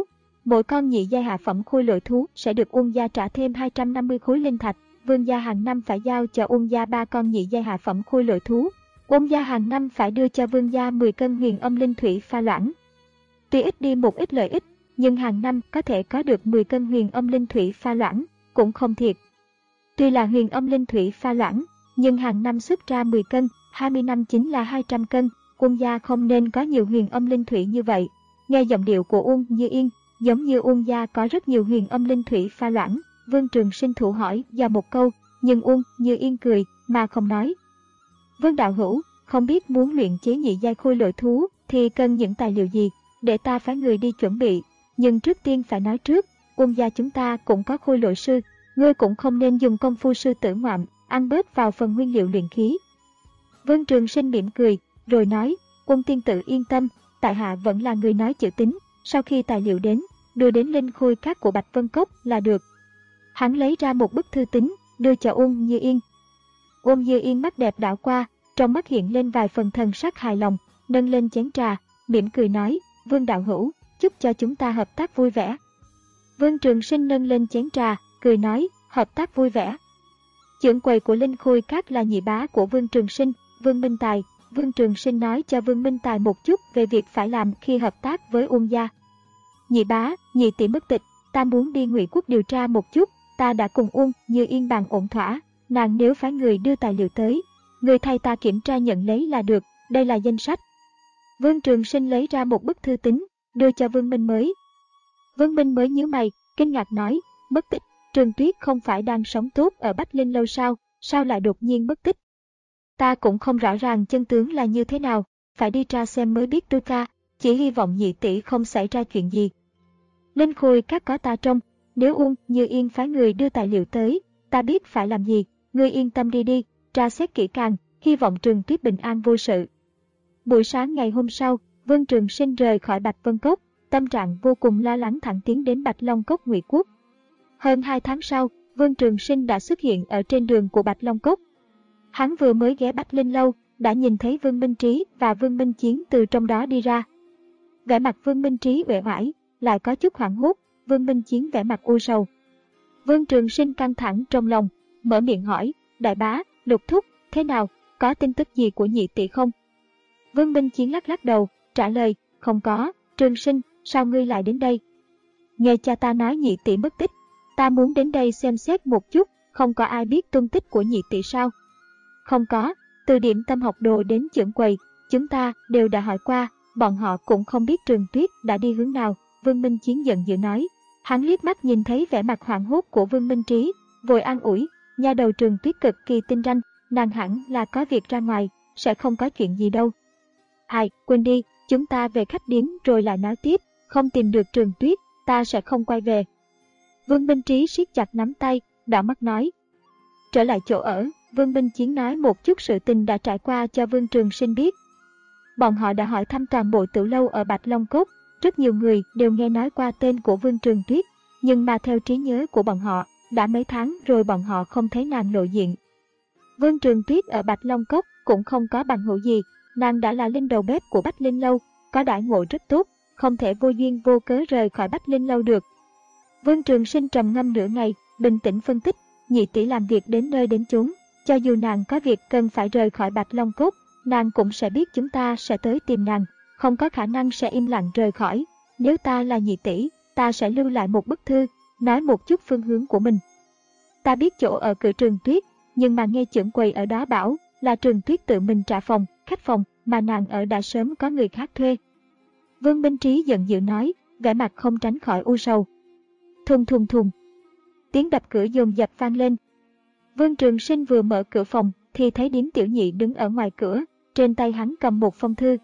Mỗi con nhị giai hạ phẩm khôi lỗi thú sẽ được Uông gia trả thêm hai trăm năm mươi khối linh thạch. Vương gia hàng năm phải giao cho Uông gia ba con nhị giai hạ phẩm khôi lỗi thú. Uông gia hàng năm phải đưa cho Vương gia mười cân huyền âm linh thủy pha loãng. Tuy ít đi một ít lợi ích, nhưng hàng năm có thể có được mười cân huyền âm linh thủy pha loãng, cũng không thiệt. Tuy là huyền âm linh thủy pha loãng, nhưng hàng năm xuất ra mười cân, hai mươi năm chính là hai trăm cân, Uông gia không nên có nhiều huyền âm linh thủy như vậy. Nghe giọng điệu của Uông Như Yên, giống như Uông gia có rất nhiều huyền âm linh thủy pha loãng. Vương Trường Sinh thủ hỏi do một câu, nhưng Uông Như Yên cười mà không nói. Vương đạo hữu, không biết muốn luyện chế nhị giai khôi lỗi thú thì cần những tài liệu gì, để ta phái người đi chuẩn bị. Nhưng trước tiên phải nói trước, Uông gia chúng ta cũng có khôi lỗi sư, ngươi cũng không nên dùng công phu sư tử ngoạm, ăn bớt vào phần nguyên liệu luyện khí. Vương Trường Sinh mỉm cười, rồi nói, Uông tiên tử yên tâm, tại hạ vẫn là người nói chữ tín, sau khi tài liệu đến, đưa đến linh khôi các của Bạch Vân Cốc là được. Hắn lấy ra một bức thư tín, đưa cho Uông Như Yên. Uông Như Yên mắt đẹp đảo qua, trong mắt hiện lên vài phần thần sắc hài lòng, nâng lên chén trà, mỉm cười nói, Vương đạo hữu, chúc cho chúng ta hợp tác vui vẻ. Vương Trường Sinh nâng lên chén trà, cười nói, hợp tác vui vẻ. Trưởng quầy của linh khôi các là nhị bá của Vương Trường Sinh, Vương Minh Tài. Vương Trường Sinh nói cho Vương Minh Tài một chút về việc phải làm khi hợp tác với Uông gia. Nhị bá, nhị tỷ mất tịch, ta muốn đi Ngụy Quốc điều tra một chút, ta đã cùng Uông Như Yên bàn ổn thỏa, nàng nếu phái người đưa tài liệu tới, người thay ta kiểm tra nhận lấy là được, đây là danh sách. Vương Trường Sinh lấy ra một bức thư tín, đưa cho Vương Minh Mới. Vương Minh Mới nhíu mày, kinh ngạc nói, mất tích, Trường Tuyết không phải đang sống tốt ở Bách Linh Lâu sao, sao lại đột nhiên mất tích? Ta cũng không rõ ràng chân tướng là như thế nào, phải đi tra xem mới biết đôi ca, chỉ hy vọng nhị tỷ không xảy ra chuyện gì. Linh khôi các có ta trông, nếu Uông Như Yên phái người đưa tài liệu tới, ta biết phải làm gì, ngươi yên tâm đi đi, tra xét kỹ càng, hy vọng Trường Tuyết bình an vô sự. Buổi sáng ngày hôm sau, Vương Trường Sinh rời khỏi Bạch Vân Cốc, tâm trạng vô cùng lo lắng thẳng tiến đến Bạch Long Cốc Ngụy Quốc. Hơn hai tháng sau, Vương Trường Sinh đã xuất hiện ở trên đường của Bạch Long Cốc. Hắn vừa mới ghé Bách Linh Lâu, đã nhìn thấy Vương Minh Trí và Vương Minh Chiến từ trong đó đi ra. Vẻ mặt Vương Minh Trí uể oải, lại có chút hoảng hốt, Vương Minh Chiến vẻ mặt u sầu. Vương Trường Sinh căng thẳng trong lòng, mở miệng hỏi, đại bá, Lục thúc, thế nào, có tin tức gì của nhị tỷ không? Vương Minh Chiến lắc lắc đầu, trả lời, không có, Trường Sinh, sao ngươi lại đến đây? Nghe cha ta nói nhị tỷ mất tích, ta muốn đến đây xem xét một chút, không có ai biết tung tích của nhị tỷ sao? Không có, từ điểm tâm học đồ đến trưởng quầy, chúng ta đều đã hỏi qua, bọn họ cũng không biết Trường Tuyết đã đi hướng nào, Vương Minh Chiến giận dữ nói. Hắn liếc mắt nhìn thấy vẻ mặt hoảng hốt của Vương Minh Trí, vội an ủi, nha đầu Trường Tuyết cực kỳ tinh ranh, nàng hẳn là có việc ra ngoài, sẽ không có chuyện gì đâu. Ai, quên đi, chúng ta về khách điếm rồi lại nói tiếp, không tìm được Trường Tuyết, ta sẽ không quay về. Vương Minh Trí siết chặt nắm tay, đỏ mắt nói. Trở lại chỗ ở, Vương Minh Chiến nói một chút sự tình đã trải qua cho Vương Trường Sinh biết. Bọn họ đã hỏi thăm toàn bộ tiểu lâu ở Bạch Long Cốc, rất nhiều người đều nghe nói qua tên của Vương Trường Tuyết, nhưng mà theo trí nhớ của bọn họ, đã mấy tháng rồi bọn họ không thấy nàng lộ diện. Vương Trường Tuyết ở Bạch Long Cốc cũng không có bằng hữu gì, nàng đã là linh đầu bếp của Bách Linh Lâu, có đãi ngộ rất tốt, không thể vô duyên vô cớ rời khỏi Bách Linh Lâu được. Vương Trường Sinh trầm ngâm nửa ngày, bình tĩnh phân tích, nhị tỷ làm việc đến nơi đến chốn, cho dù nàng có việc cần phải rời khỏi Bạch Long Cốc, nàng cũng sẽ biết chúng ta sẽ tới tìm nàng, không có khả năng sẽ im lặng rời khỏi. Nếu ta là nhị tỷ, ta sẽ lưu lại một bức thư, nói một chút phương hướng của mình. Ta biết chỗ ở cửa Trường Tuyết, nhưng mà nghe trưởng quầy ở đó bảo là Trường Tuyết tự mình trả phòng, khách phòng mà nàng ở đã sớm có người khác thuê. Vương Minh Trí giận dữ nói, vẻ mặt không tránh khỏi u sầu. Thùng thùng thùng. Tiếng đập cửa dồn dập vang lên. Vương Trường Sinh vừa mở cửa phòng thì thấy Điếm Tiểu Nhị đứng ở ngoài cửa, trên tay hắn cầm một phong thư.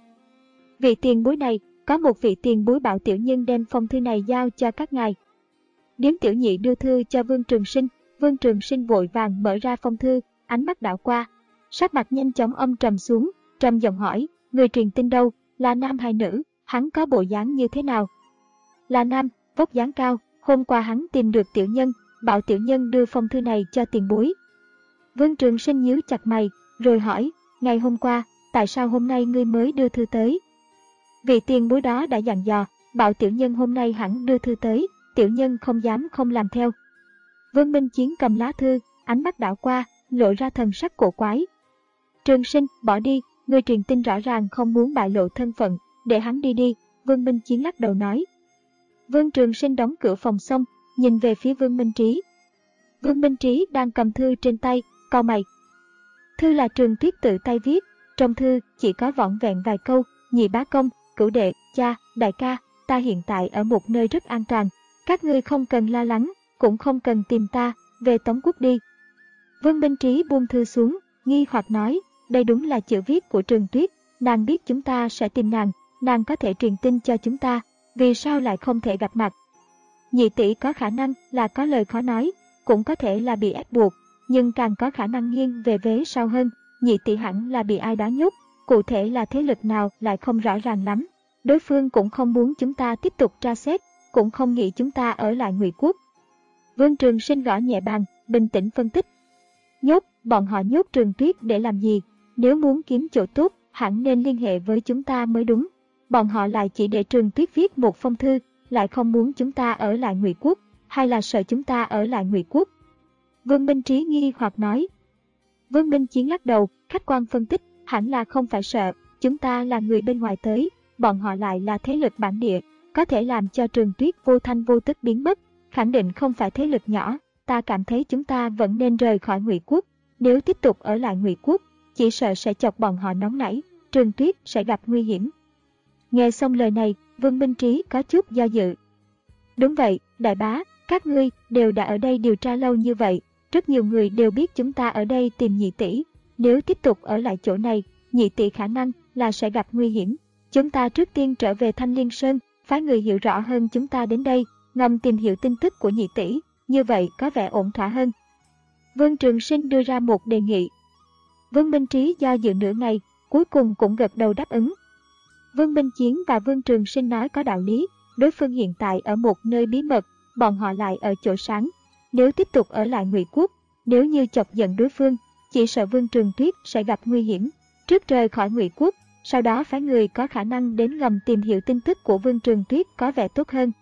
Vị tiền bối này, có một vị tiền bối bảo tiểu nhân đem phong thư này giao cho các ngài. Điếm Tiểu Nhị đưa thư cho Vương Trường Sinh, Vương Trường Sinh vội vàng mở ra phong thư, ánh mắt đảo qua, sắc mặt nhanh chóng âm trầm xuống, trầm giọng hỏi, người truyền tin đâu, là nam hay nữ, hắn có bộ dáng như thế nào? Là nam, vóc dáng cao, hôm qua hắn tìm được tiểu nhân, bảo tiểu nhân đưa phong thư này cho tiền bối. Vương Trường Sinh nhíu chặt mày, rồi hỏi, ngày hôm qua, tại sao hôm nay ngươi mới đưa thư tới? Vị tiền bối đó đã dặn dò, bảo tiểu nhân hôm nay hẳn đưa thư tới, tiểu nhân không dám không làm theo. Vương Minh Chiến cầm lá thư, ánh mắt đảo qua, lộ ra thần sắc cổ quái. Trường Sinh, bỏ đi, người truyền tin rõ ràng không muốn bại lộ thân phận, để hắn đi đi, Vương Minh Chiến lắc đầu nói. Vương Trường Sinh đóng cửa phòng xong, nhìn về phía Vương Minh Trí. Vương Minh Trí đang cầm thư trên tay, cau mày. Thư là Trường Tuyết tự tay viết, trong thư chỉ có vỏn vẹn vài câu, nhị bá công, cửu đệ, cha, đại ca, ta hiện tại ở một nơi rất an toàn, các ngươi không cần lo lắng, cũng không cần tìm ta, về Tống Quốc đi. Vương Minh Trí buông thư xuống, nghi hoặc nói, đây đúng là chữ viết của Trường Tuyết, nàng biết chúng ta sẽ tìm nàng, nàng có thể truyền tin cho chúng ta, vì sao lại không thể gặp mặt? Nhị tỷ có khả năng là có lời khó nói, cũng có thể là bị ép buộc, nhưng càng có khả năng nghiêng về vế sau hơn, nhị tỷ hẳn là bị ai đó nhốt, cụ thể là thế lực nào lại không rõ ràng lắm. Đối phương cũng không muốn chúng ta tiếp tục tra xét, cũng không nghĩ chúng ta ở lại Ngụy Quốc. Vương Trường Sinh gõ nhẹ bàn, bình tĩnh phân tích. Nhốt, bọn họ nhốt Trường Tuyết để làm gì? Nếu muốn kiếm chỗ tốt, hẳn nên liên hệ với chúng ta mới đúng. Bọn họ lại chỉ để Trường Tuyết viết một phong thư, lại không muốn chúng ta ở lại Ngụy Quốc, hay là sợ chúng ta ở lại Ngụy Quốc? Vương Minh Trí nghi hoặc nói. Vương Minh Chiến lắc đầu, khách quan phân tích, hẳn là không phải sợ, chúng ta là người bên ngoài tới, bọn họ lại là thế lực bản địa, có thể làm cho Trường Tuyết vô thanh vô tức biến mất, khẳng định không phải thế lực nhỏ, ta cảm thấy chúng ta vẫn nên rời khỏi Ngụy Quốc, nếu tiếp tục ở lại Ngụy Quốc, chỉ sợ sẽ chọc bọn họ nóng nảy, Trường Tuyết sẽ gặp nguy hiểm. Nghe xong lời này, Vương Minh Trí có chút do dự. Đúng vậy, đại bá, các ngươi đều đã ở đây điều tra lâu như vậy, rất nhiều người đều biết chúng ta ở đây tìm nhị tỷ, nếu tiếp tục ở lại chỗ này, nhị tỷ khả năng là sẽ gặp nguy hiểm. Chúng ta trước tiên trở về Thanh Liên Sơn, phái người hiểu rõ hơn chúng ta đến đây, ngầm tìm hiểu tin tức của nhị tỷ, như vậy có vẻ ổn thỏa hơn. Vương Trường Sinh đưa ra một đề nghị. Vương Minh Trí do dự nửa ngày, cuối cùng cũng gật đầu đáp ứng. Vương Minh Chiến và Vương Trường Sinh nói có đạo lý, đối phương hiện tại ở một nơi bí mật, bọn họ lại ở chỗ sáng. Nếu tiếp tục ở lại Ngụy Quốc, nếu như chọc giận đối phương, chỉ sợ Vương Trường Tuyết sẽ gặp nguy hiểm. Trước rời khỏi Ngụy Quốc, sau đó phái người có khả năng đến ngầm tìm hiểu tin tức của Vương Trường Tuyết có vẻ tốt hơn.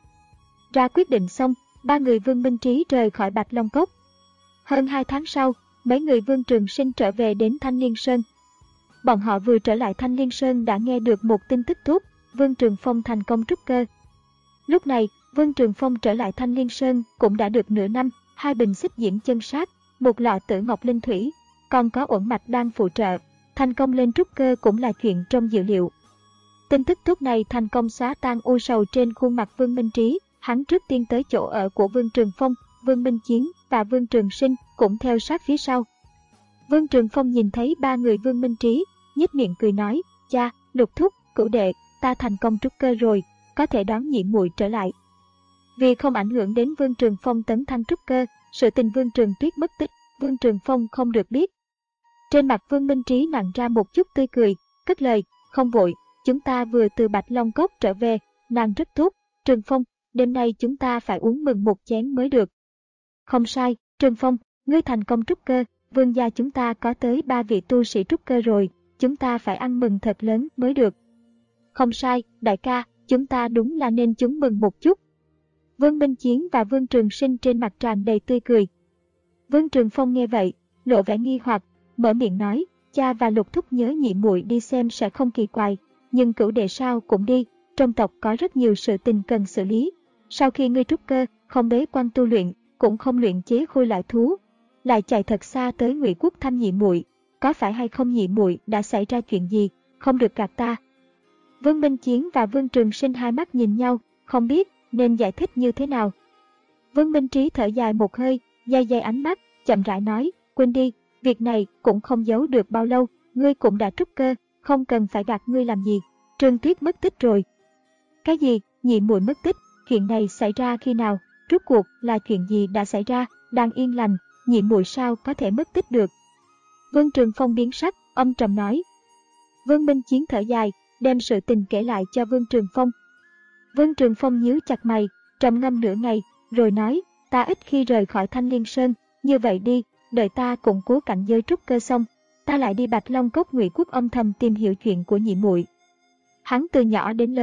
Ra quyết định xong, ba người Vương Minh Trí rời khỏi Bạch Long Cốc. Hơn hai tháng sau, mấy người Vương Trường Sinh trở về đến Thanh Liên Sơn. Bọn họ vừa trở lại Thanh Liên Sơn đã nghe được một tin tức tốt, Vương Trường Phong thành công trúc cơ. Lúc này, Vương Trường Phong trở lại Thanh Liên Sơn cũng đã được nửa năm, hai bình xích diễm chân sát, một lọ tử ngọc linh thủy, còn có uẩn mạch đang phụ trợ. Thành công lên trúc cơ cũng là chuyện trong dự liệu. Tin tức tốt này thành công xóa tan u sầu trên khuôn mặt Vương Minh Trí, hắn trước tiên tới chỗ ở của Vương Trường Phong, Vương Minh Chiến và Vương Trường Sinh cũng theo sát phía sau. Vương Trường Phong nhìn thấy ba người Vương Minh Trí, nhếch miệng cười nói, cha, Lục thúc, cửu đệ, ta thành công trúc cơ rồi, có thể đón nhị muội trở lại. Vì không ảnh hưởng đến Vương Trường Phong tấn thăng trúc cơ, sự tình Vương Trường Tuyết mất tích, Vương Trường Phong không được biết. Trên mặt Vương Minh Trí nặng ra một chút tươi cười, cất lời, không vội, chúng ta vừa từ Bạch Long Cốc trở về, nàng rất tốt, Trường Phong, đêm nay chúng ta phải uống mừng một chén mới được. Không sai, Trường Phong, ngươi thành công trúc cơ, vương gia chúng ta có tới ba vị tu sĩ trúc cơ rồi, chúng ta phải ăn mừng thật lớn mới được. Không sai, đại ca, chúng ta đúng là nên chúng mừng một chút. Vương Minh Chiến và Vương Trường Sinh trên mặt tràn đầy tươi cười. Vương Trường Phong nghe vậy, lộ vẻ nghi hoặc, mở miệng nói, cha và Lục thúc nhớ nhị muội đi xem sẽ không kỳ quái, nhưng cửu đệ sao cũng đi, trong tộc có rất nhiều sự tình cần xử lý. Sau khi ngươi trúc cơ, không bế quan tu luyện, cũng không luyện chế khôi loại thú, lại chạy thật xa tới Ngụy Quốc thăm nhị muội, có phải hay không nhị muội đã xảy ra chuyện gì, không được gạt ta. Vương Minh Chiến và Vương Trường Sinh hai mắt nhìn nhau, không biết nên giải thích như thế nào. Vương Minh Trí thở dài một hơi, day day ánh mắt, chậm rãi nói, quên đi, việc này cũng không giấu được bao lâu, ngươi cũng đã trúc cơ, không cần phải gạt ngươi làm gì. Trường Tuyết mất tích rồi. Cái gì? Nhị muội mất tích? Chuyện này xảy ra khi nào? Rốt cuộc là chuyện gì đã xảy ra? Đang yên lành, nhị muội sao có thể mất tích được? Vương Trường Phong biến sắc, âm trầm nói. Vương Minh Chiến thở dài, đem sự tình kể lại cho Vương Trường Phong. Vương Trường Phong nhíu chặt mày, trầm ngâm nửa ngày, rồi nói, ta ít khi rời khỏi Thanh Liên Sơn, như vậy đi, đợi ta củng cố cảnh giới trúc cơ xong, ta lại đi Bạch Long Cốc Ngụy Quốc âm thầm tìm hiểu chuyện của nhị muội. Hắn từ nhỏ đến lớn,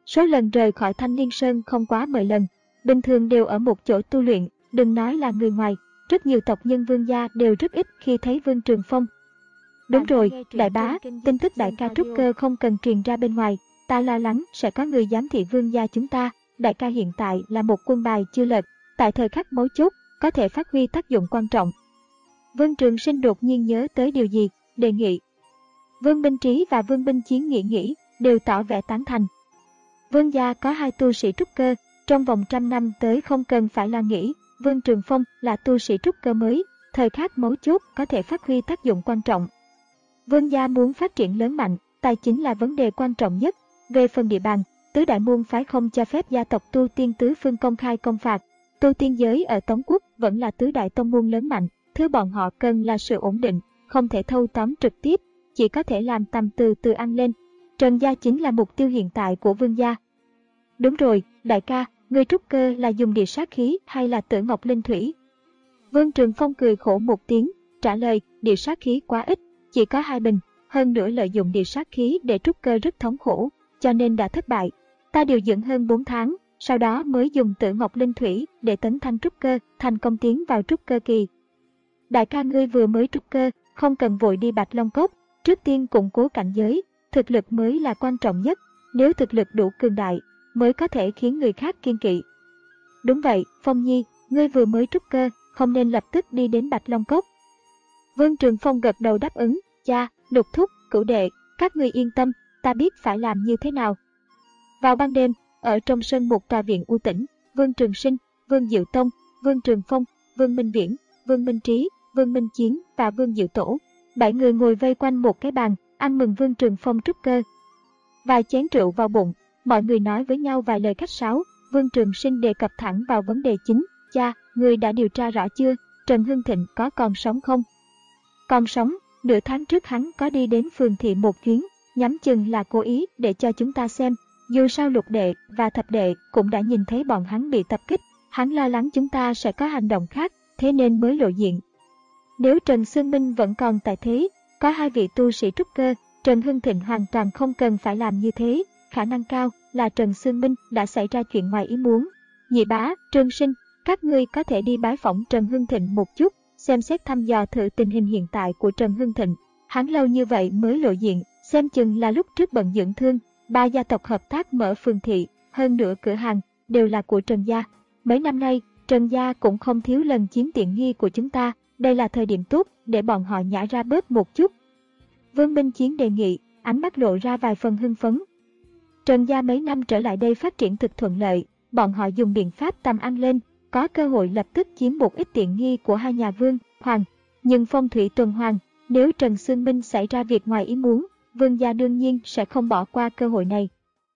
Số lần rời khỏi Thanh Liên Sơn không quá mười lần, bình thường đều ở một chỗ tu luyện, đừng nói là người ngoài, rất nhiều tộc nhân Vương gia đều rất ít khi thấy Vương Trường Phong. Đúng rồi, đại bá, tin tức đại ca trúc cơ không cần truyền ra bên ngoài, ta lo lắng sẽ có người giám thị Vương gia chúng ta, đại ca hiện tại là một quân bài chưa lật, tại thời khắc mấu chốt, có thể phát huy tác dụng quan trọng. Vương Trường Sinh đột nhiên nhớ tới điều gì, đề nghị. Vương Minh Trí và Vương Minh Chiến nghĩ nghĩ, đều tỏ vẻ tán thành. Vương gia có hai tu sĩ trúc cơ, trong vòng trăm năm tới không cần phải lo nghĩ, Vương Trường Phong là tu sĩ trúc cơ mới, thời khắc mấu chốt có thể phát huy tác dụng quan trọng. Vương gia muốn phát triển lớn mạnh, tài chính là vấn đề quan trọng nhất. Về phần địa bàn, tứ đại môn phái không cho phép gia tộc tu tiên tứ phương công khai công phạt. Tu tiên giới ở Tống Quốc vẫn là tứ đại tông môn lớn mạnh, thứ bọn họ cần là sự ổn định, không thể thâu tóm trực tiếp, chỉ có thể làm tầm từ từ ăn lên. Trần gia chính là mục tiêu hiện tại của Vương gia. Đúng rồi, đại ca, người trúc cơ là dùng địa sát khí hay là tử ngọc linh thủy? Vương Trường Phong cười khổ một tiếng, trả lời, địa sát khí quá ít, chỉ có hai bình, hơn nữa lợi dụng địa sát khí để trúc cơ rất thống khổ, cho nên đã thất bại. Ta điều dưỡng hơn bốn tháng, sau đó mới dùng tử ngọc linh thủy để tấn thăng trúc cơ, thành công tiến vào trúc cơ kỳ. Đại ca ngươi vừa mới trúc cơ, không cần vội đi Bạch Long Cốc, trước tiên củng cố cảnh giới, thực lực mới là quan trọng nhất, nếu thực lực đủ cường đại, mới có thể khiến người khác kiêng kỵ. Đúng vậy, Phong Nhi, ngươi vừa mới trúc cơ, không nên lập tức đi đến Bạch Long Cốc. Vương Trường Phong gật đầu đáp ứng, cha, Lục thúc, Cửu đệ, các ngươi yên tâm, ta biết phải làm như thế nào. Vào ban đêm, ở trong sân một tòa viện u tĩnh, Vương Trường Sinh, Vương Diệu Tông, Vương Trường Phong, Vương Minh Viễn, Vương Minh Trí, Vương Minh Chiến và Vương Diệu Tổ, bảy người ngồi vây quanh một cái bàn, ăn mừng Vương Trường Phong trúc cơ. Vài chén rượu vào bụng, mọi người nói với nhau vài lời khách sáo, Vương Trường Sinh đề cập thẳng vào vấn đề chính, cha, người đã điều tra rõ chưa, Trần Hưng Thịnh có còn sống không? Còn sống, nửa tháng trước hắn có đi đến phường thị một chuyến, nhắm chừng là cố ý để cho chúng ta xem, dù sao Lục đệ và Thập đệ cũng đã nhìn thấy bọn hắn bị tập kích, hắn lo lắng chúng ta sẽ có hành động khác, thế nên mới lộ diện. Nếu Trần Xương Minh vẫn còn tại thế, có hai vị tu sĩ trúc cơ, Trần Hưng Thịnh hoàn toàn không cần phải làm như thế, khả năng cao là Trần Xương Minh đã xảy ra chuyện ngoài ý muốn. Nhị bá, Trương Sinh, các ngươi có thể đi bái phỏng Trần Hưng Thịnh một chút, xem xét thăm dò thử tình hình hiện tại của Trần Hưng Thịnh. Hắn lâu như vậy mới lộ diện, xem chừng là lúc trước bận dưỡng thương, ba gia tộc hợp tác mở phường thị, hơn nữa cửa hàng, đều là của Trần gia. Mấy năm nay, Trần gia cũng không thiếu lần chiếm tiện nghi của chúng ta, đây là thời điểm tốt để bọn họ nhả ra bớt một chút. Vương Minh Chiến đề nghị, ánh mắt lộ ra vài phần hưng phấn. Trần gia mấy năm trở lại đây phát triển thực thuận lợi, bọn họ dùng biện pháp tầm ăn lên, có cơ hội lập tức chiếm một ít tiện nghi của hai nhà Vương, Hoàng. Nhưng phong thủy tuần hoàn, nếu Trần Xương Minh xảy ra việc ngoài ý muốn, Vương gia đương nhiên sẽ không bỏ qua cơ hội này.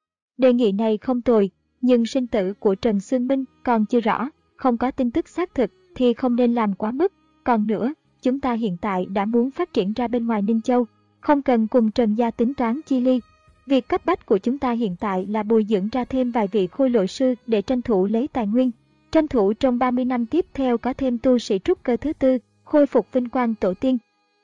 Đề nghị này không tồi, nhưng sinh tử của Trần Xương Minh còn chưa rõ, không có tin tức xác thực thì không nên làm quá mức. Còn nữa, chúng ta hiện tại đã muốn phát triển ra bên ngoài Ninh Châu, không cần cùng Trần gia tính toán chi ly. Việc cấp bách của chúng ta hiện tại là bồi dưỡng ra thêm vài vị khôi lỗi sư để tranh thủ lấy tài nguyên. Tranh thủ trong ba mươi năm tiếp theo có thêm tu sĩ trúc cơ thứ tư, khôi phục vinh quang tổ tiên.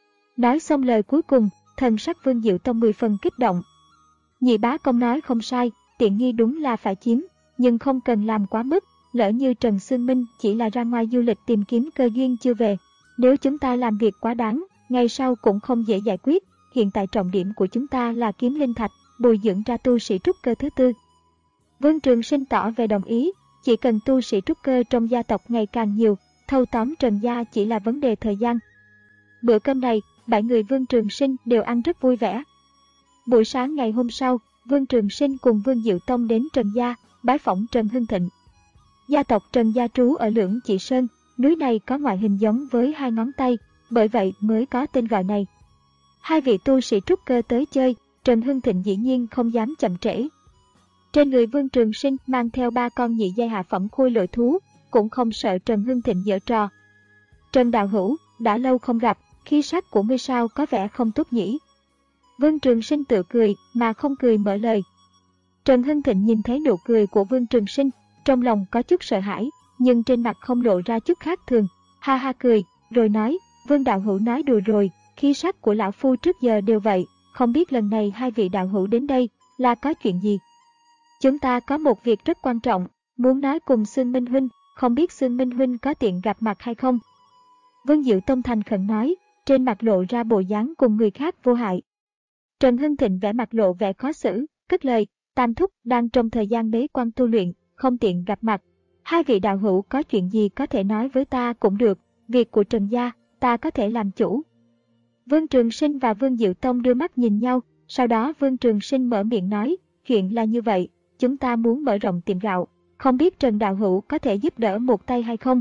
Nói xong lời cuối cùng, thần sắc Vương Diệu Tông mười phần kích động. Nhị bá công nói không sai, tiện nghi đúng là phải chiếm, nhưng không cần làm quá mức, lỡ như Trần Xương Minh chỉ là ra ngoài du lịch tìm kiếm cơ duyên chưa về. Nếu chúng ta làm việc quá đáng, ngày sau cũng không dễ giải quyết, hiện tại trọng điểm của chúng ta là kiếm linh thạch, bồi dưỡng ra tu sĩ trúc cơ thứ tư. Vương Trường Sinh tỏ về đồng ý, chỉ cần tu sĩ trúc cơ trong gia tộc ngày càng nhiều, thâu tóm Trần gia chỉ là vấn đề thời gian. Bữa cơm này, bảy người Vương Trường Sinh đều ăn rất vui vẻ. Buổi sáng ngày hôm sau, Vương Trường Sinh cùng Vương Diệu Tông đến Trần gia, bái phỏng Trần Hưng Thịnh. Gia tộc Trần gia trú ở Lưỡng Chỉ Sơn, núi này có ngoại hình giống với hai ngón tay, bởi vậy mới có tên gọi này. Hai vị tu sĩ trúc cơ tới chơi, Trần Hưng Thịnh dĩ nhiên không dám chậm trễ. Trên người Vương Trường Sinh mang theo ba con nhị giai hạ phẩm khôi lỗi thú, cũng không sợ Trần Hưng Thịnh giở trò. Trần đạo hữu, đã lâu không gặp, khí sắc của ngươi sao có vẻ không tốt nhỉ? Vương Trường Sinh tự cười mà không cười mở lời. Trần Hưng Thịnh nhìn thấy nụ cười của Vương Trường Sinh, trong lòng có chút sợ hãi, nhưng trên mặt không lộ ra chút khác thường, ha ha cười, rồi nói, Vương đạo hữu nói đùa rồi, khí sắc của lão phu trước giờ đều vậy, không biết lần này hai vị đạo hữu đến đây là có chuyện gì? Chúng ta có một việc rất quan trọng, muốn nói cùng Xương Minh Huynh, không biết Xương Minh Huynh có tiện gặp mặt hay không? Vương Diệu Tông thành khẩn nói, trên mặt lộ ra bộ dáng cùng người khác vô hại. Trần Hưng Thịnh vẻ mặt lộ vẻ khó xử, cất lời, Tam thúc đang trong thời gian bế quan tu luyện, không tiện gặp mặt. Hai vị đạo hữu có chuyện gì có thể nói với ta cũng được, việc của Trần gia, ta có thể làm chủ. Vương Trường Sinh và Vương Diệu Tông đưa mắt nhìn nhau, sau đó Vương Trường Sinh mở miệng nói, chuyện là như vậy, chúng ta muốn mở rộng tiệm gạo, không biết Trần đạo hữu có thể giúp đỡ một tay hay không?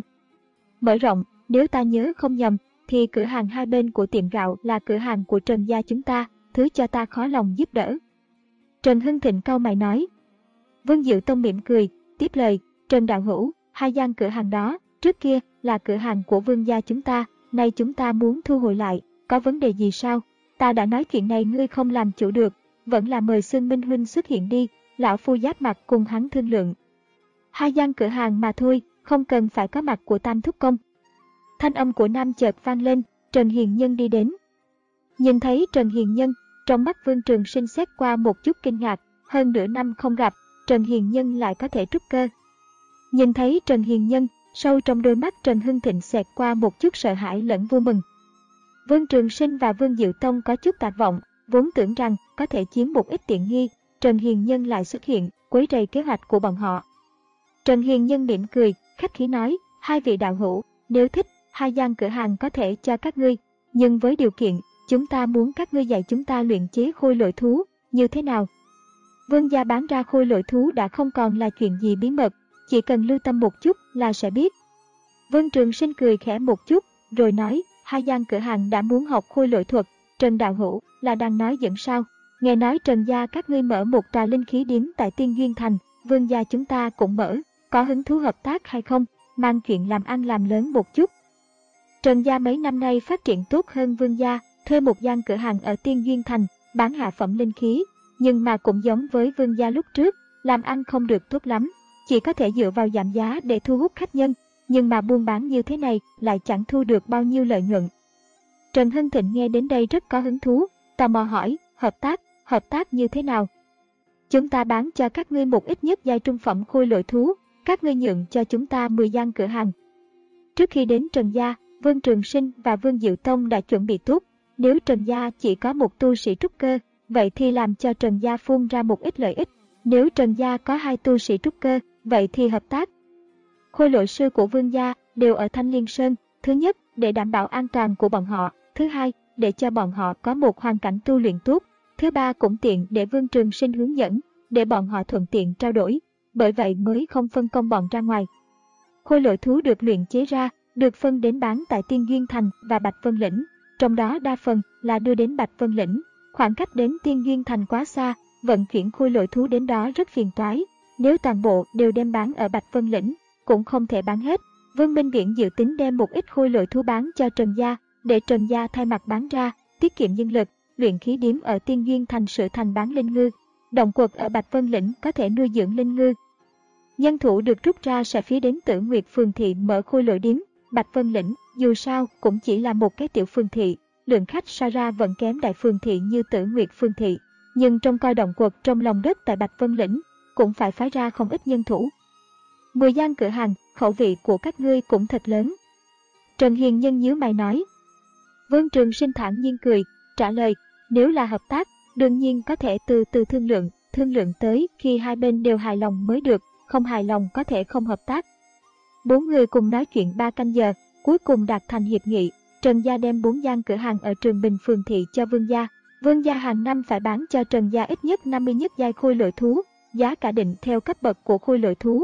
Mở rộng, nếu ta nhớ không nhầm, thì cửa hàng hai bên của tiệm gạo là cửa hàng của Trần gia chúng ta, thứ cho ta khó lòng giúp đỡ. Trần Hưng Thịnh cau mày nói. Vương Diệu Tông mỉm cười, tiếp lời, Trần đạo hữu, hai gian cửa hàng đó, trước kia là cửa hàng của Vương gia chúng ta, nay chúng ta muốn thu hồi lại, có vấn đề gì sao? Ta đã nói chuyện này ngươi không làm chủ được, vẫn là mời Xương Minh Huynh xuất hiện đi, lão phu giáp mặt cùng hắn thương lượng. Hai gian cửa hàng mà thôi, không cần phải có mặt của Tam thúc công. Thanh âm của nam chợt vang lên, Trần Hiền Nhân đi đến. Nhìn thấy Trần Hiền Nhân, trong mắt Vương Trường Sinh xét qua một chút kinh ngạc, hơn nửa năm không gặp, Trần Hiền Nhân lại có thể trúc cơ. Nhìn thấy Trần Hiền Nhân, sâu trong đôi mắt Trần Hưng Thịnh xẹt qua một chút sợ hãi lẫn vui mừng. Vương Trường Sinh và Vương Diệu Tông có chút tạp vọng, vốn tưởng rằng có thể chiếm một ít tiện nghi, Trần Hiền Nhân lại xuất hiện, quấy rầy kế hoạch của bọn họ. Trần Hiền Nhân mỉm cười, khách khí nói, hai vị đạo hữu, nếu thích, hai gian cửa hàng có thể cho các ngươi, nhưng với điều kiện, chúng ta muốn các ngươi dạy chúng ta luyện chế khôi lỗi thú, như thế nào? Vương gia bán ra khôi lỗi thú đã không còn là chuyện gì bí mật, chỉ cần lưu tâm một chút là sẽ biết. Vương Trường Sinh cười khẽ một chút, rồi nói, hai gian cửa hàng đã muốn học khôi lỗi thuật, Trần đạo hữu là đang nói dẫn sao? Nghe nói Trần gia các ngươi mở một tòa linh khí điếm tại Tiên Duyên Thành, Vương gia chúng ta cũng mở, có hứng thú hợp tác hay không? Mang chuyện làm ăn làm lớn một chút. Trần gia mấy năm nay phát triển tốt hơn Vương gia, thuê một gian cửa hàng ở Tiên Duyên Thành, bán hạ phẩm linh khí, nhưng mà cũng giống với Vương gia lúc trước, làm ăn không được tốt lắm, chỉ có thể dựa vào giảm giá để thu hút khách nhân, nhưng mà buôn bán như thế này lại chẳng thu được bao nhiêu lợi nhuận. Trần Hưng Thịnh nghe đến đây rất có hứng thú, tò mò hỏi, hợp tác, hợp tác như thế nào? Chúng ta bán cho các ngươi một ít nhất giai trung phẩm khôi lỗi thú, các ngươi nhượng cho chúng ta mười gian cửa hàng. Trước khi đến Trần gia, Vương Trường Sinh và Vương Diệu Tông đã chuẩn bị tốt, nếu Trần gia chỉ có một tu sĩ trúc cơ, vậy thì làm cho Trần gia phun ra một ít lợi ích, nếu Trần gia có hai tu sĩ trúc cơ, vậy thì hợp tác. Khôi lỗi sư của Vương gia đều ở Thanh Liên Sơn, thứ nhất, để đảm bảo an toàn của bọn họ, thứ hai, để cho bọn họ có một hoàn cảnh tu luyện tốt, thứ ba cũng tiện để Vương Trường Sinh hướng dẫn, để bọn họ thuận tiện trao đổi, bởi vậy mới không phân công bọn ra ngoài. Khôi lỗi thú được luyện chế ra, được phân đến bán tại Tiên Duyên Thành và Bạch Vân Lĩnh, trong đó đa phần là đưa đến Bạch Vân Lĩnh, khoảng cách đến Tiên Duyên Thành quá xa, vận chuyển khôi lỗi thú đến đó rất phiền toái, nếu toàn bộ đều đem bán ở Bạch Vân Lĩnh, cũng không thể bán hết. Vương Minh Viễn dự tính đem một ít khôi lỗi thú bán cho Trần gia, để Trần gia thay mặt bán ra, tiết kiệm nhân lực, luyện khí điếm ở Tiên Duyên Thành sửa thành bán linh ngư, động quật ở Bạch Vân Lĩnh có thể nuôi dưỡng linh ngư. Nhân thủ được rút ra sẽ phía đến Tử Nguyệt Phường thị mở khôi lỗi điếm. Bạch Vân Lĩnh dù sao cũng chỉ là một cái tiểu phường thị, lượng khách so ra vẫn kém đại phường thị như Tử Nguyệt Phường thị, nhưng trong coi động quật trong lòng đất tại Bạch Vân Lĩnh cũng phải phái ra không ít nhân thủ. Mười gian cửa hàng, khẩu vị của các ngươi cũng thật lớn. Trần Hiền Nhân nhíu mày nói. Vương Trường Sinh thản nhiên cười, trả lời, nếu là hợp tác, đương nhiên có thể từ từ thương lượng, thương lượng tới khi hai bên đều hài lòng mới được, không hài lòng có thể không hợp tác. Bốn người cùng nói chuyện ba canh giờ, cuối cùng đạt thành hiệp nghị, Trần gia đem bốn gian cửa hàng ở Trường Bình Phường thị cho Vương gia. Vương gia hàng năm phải bán cho Trần gia ít nhất năm mươi nhất giai khôi lỗi thú, giá cả định theo cấp bậc của khôi lỗi thú.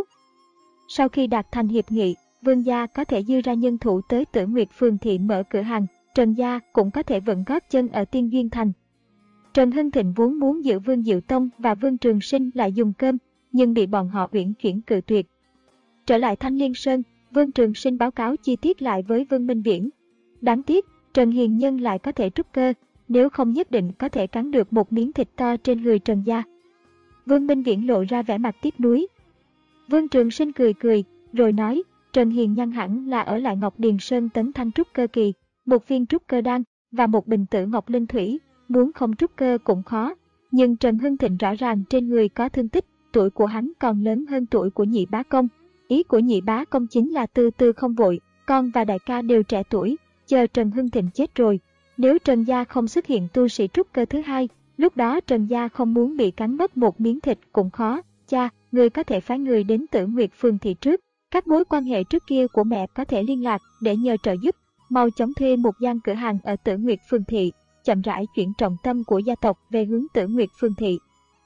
Sau khi đạt thành hiệp nghị, Vương gia có thể dư ra nhân thủ tới Tử Nguyệt Phường thị mở cửa hàng, Trần gia cũng có thể vận gót chân ở Tiên Duyên Thành. Trần Hưng Thịnh vốn muốn giữ Vương Diệu Tông và Vương Trường Sinh lại dùng cơm, nhưng bị bọn họ uyển chuyển cự tuyệt. Trở lại Thanh Liên Sơn, Vương Trường Sinh báo cáo chi tiết lại với Vương Minh Viễn. Đáng tiếc, Trần Hiền Nhân lại có thể trúc cơ, nếu không nhất định có thể cắn được một miếng thịt to trên người Trần gia. Vương Minh Viễn lộ ra vẻ mặt tiếc nuối. Vương Trường Sinh cười cười, rồi nói, Trần Hiền Nhân hẳn là ở lại Ngọc Điền Sơn tấn thanh trúc cơ kỳ, một viên trúc cơ đan và một bình tử ngọc linh thủy, muốn không trúc cơ cũng khó. Nhưng Trần Hưng Thịnh rõ ràng trên người có thương tích, tuổi của hắn còn lớn hơn tuổi của nhị bá công. Ý của nhị bá công chính là từ từ không vội, con và đại ca đều trẻ tuổi, chờ Trần Hưng Thịnh chết rồi. Nếu Trần gia không xuất hiện tu sĩ trúc cơ thứ hai, lúc đó Trần gia không muốn bị cắn mất một miếng thịt cũng khó. Cha, người có thể phái người đến Tử Nguyệt Phường thị trước. Các mối quan hệ trước kia của mẹ có thể liên lạc để nhờ trợ giúp. Mau chóng thuê một gian cửa hàng ở Tử Nguyệt Phường thị, chậm rãi chuyển trọng tâm của gia tộc về hướng Tử Nguyệt Phường thị.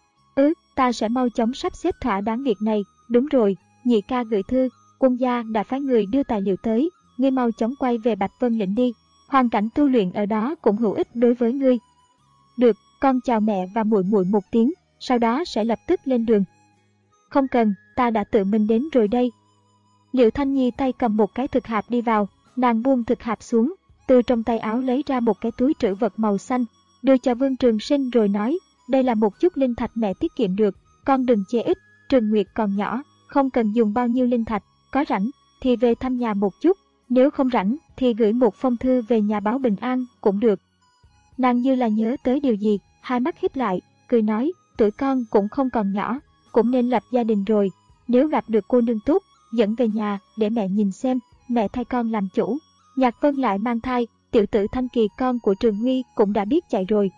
Ừ, ta sẽ mau chóng sắp xếp thỏa đáng việc này. Đúng rồi, nhị ca gửi thư, quân gia đã phái người đưa tài liệu tới, ngươi mau chóng quay về Bạch Vân Lĩnh đi. Hoàn cảnh tu luyện ở đó cũng hữu ích đối với ngươi. Được, con chào mẹ và muội muội một tiếng, sau đó sẽ lập tức lên đường. Không cần, ta đã tự mình đến rồi đây. Liệu Thanh Nhi tay cầm một cái thực hạp đi vào, nàng buông thực hạp xuống, từ trong tay áo lấy ra một cái túi trữ vật màu xanh, đưa cho Vương Trường Sinh rồi nói, đây là một chút linh thạch mẹ tiết kiệm được, con đừng chê ít, Trường Nguyệt còn nhỏ, không cần dùng bao nhiêu linh thạch, có rảnh thì về thăm nhà một chút, nếu không rảnh thì gửi một phong thư về nhà báo bình an cũng được. Nàng như là nhớ tới điều gì, hai mắt híp lại, cười nói, tuổi con cũng không còn nhỏ, cũng nên lập gia đình rồi, nếu gặp được cô nương tốt, dẫn về nhà để mẹ nhìn xem, mẹ thay con làm chủ. Nhạc Vân lại mang thai, tiểu tử Thanh Kỳ con của Trường Huy cũng đã biết chạy rồi.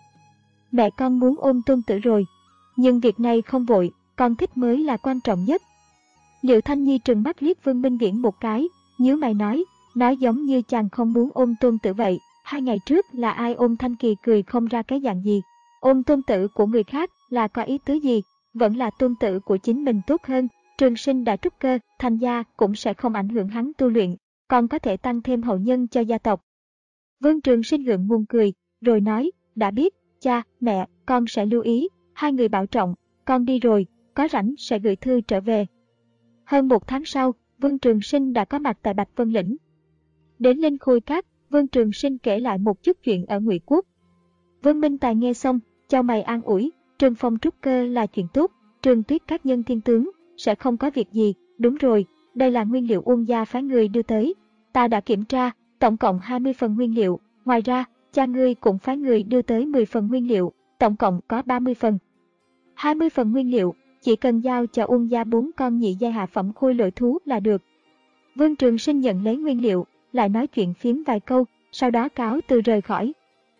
Mẹ con muốn ôm Tôn Tử rồi, nhưng việc này không vội, con thích mới là quan trọng nhất. Liệu Thanh Nhi trừng mắt liếc Vương Minh Viễn một cái, nhíu mày nói, nói giống như chàng không muốn ôm Tôn Tử vậy. Hai ngày trước là ai ôm Thanh Kỳ cười không ra cái dạng gì, ôm Tôn Tử của người khác là có ý tứ gì, vẫn là Tôn Tử của chính mình tốt hơn. Trường Sinh đã trúc cơ, thành gia cũng sẽ không ảnh hưởng hắn tu luyện, còn có thể tăng thêm hậu nhân cho gia tộc. Vương Trường Sinh ngượng ngùng cười, rồi nói, đã biết, cha, mẹ, con sẽ lưu ý, hai người bảo trọng, con đi rồi, có rảnh sẽ gửi thư trở về. Hơn một tháng sau, Vương Trường Sinh đã có mặt tại Bạch Vân Lĩnh. Đến lên Khôi Cát, Vương Trường Sinh kể lại một chút chuyện ở Ngụy Quốc. Vương Minh Tài nghe xong, chau mày an ủi, Trường Phong trúc cơ là chuyện tốt, Trường Tuyết các nhân thiên tướng sẽ không có việc gì. Đúng rồi, đây là nguyên liệu Uông gia phái người đưa tới, ta đã kiểm tra, tổng cộng hai mươi phần nguyên liệu, ngoài ra, cha ngươi cũng phái người đưa tới mười phần nguyên liệu, tổng cộng có ba mươi phần. hai mươi phần nguyên liệu, chỉ cần giao cho Uông gia bốn con nhị giai hạ phẩm khôi lỗi thú là được. Vương Trường Sinh nhận lấy nguyên liệu, lại nói chuyện phiếm vài câu, sau đó cáo từ rời khỏi.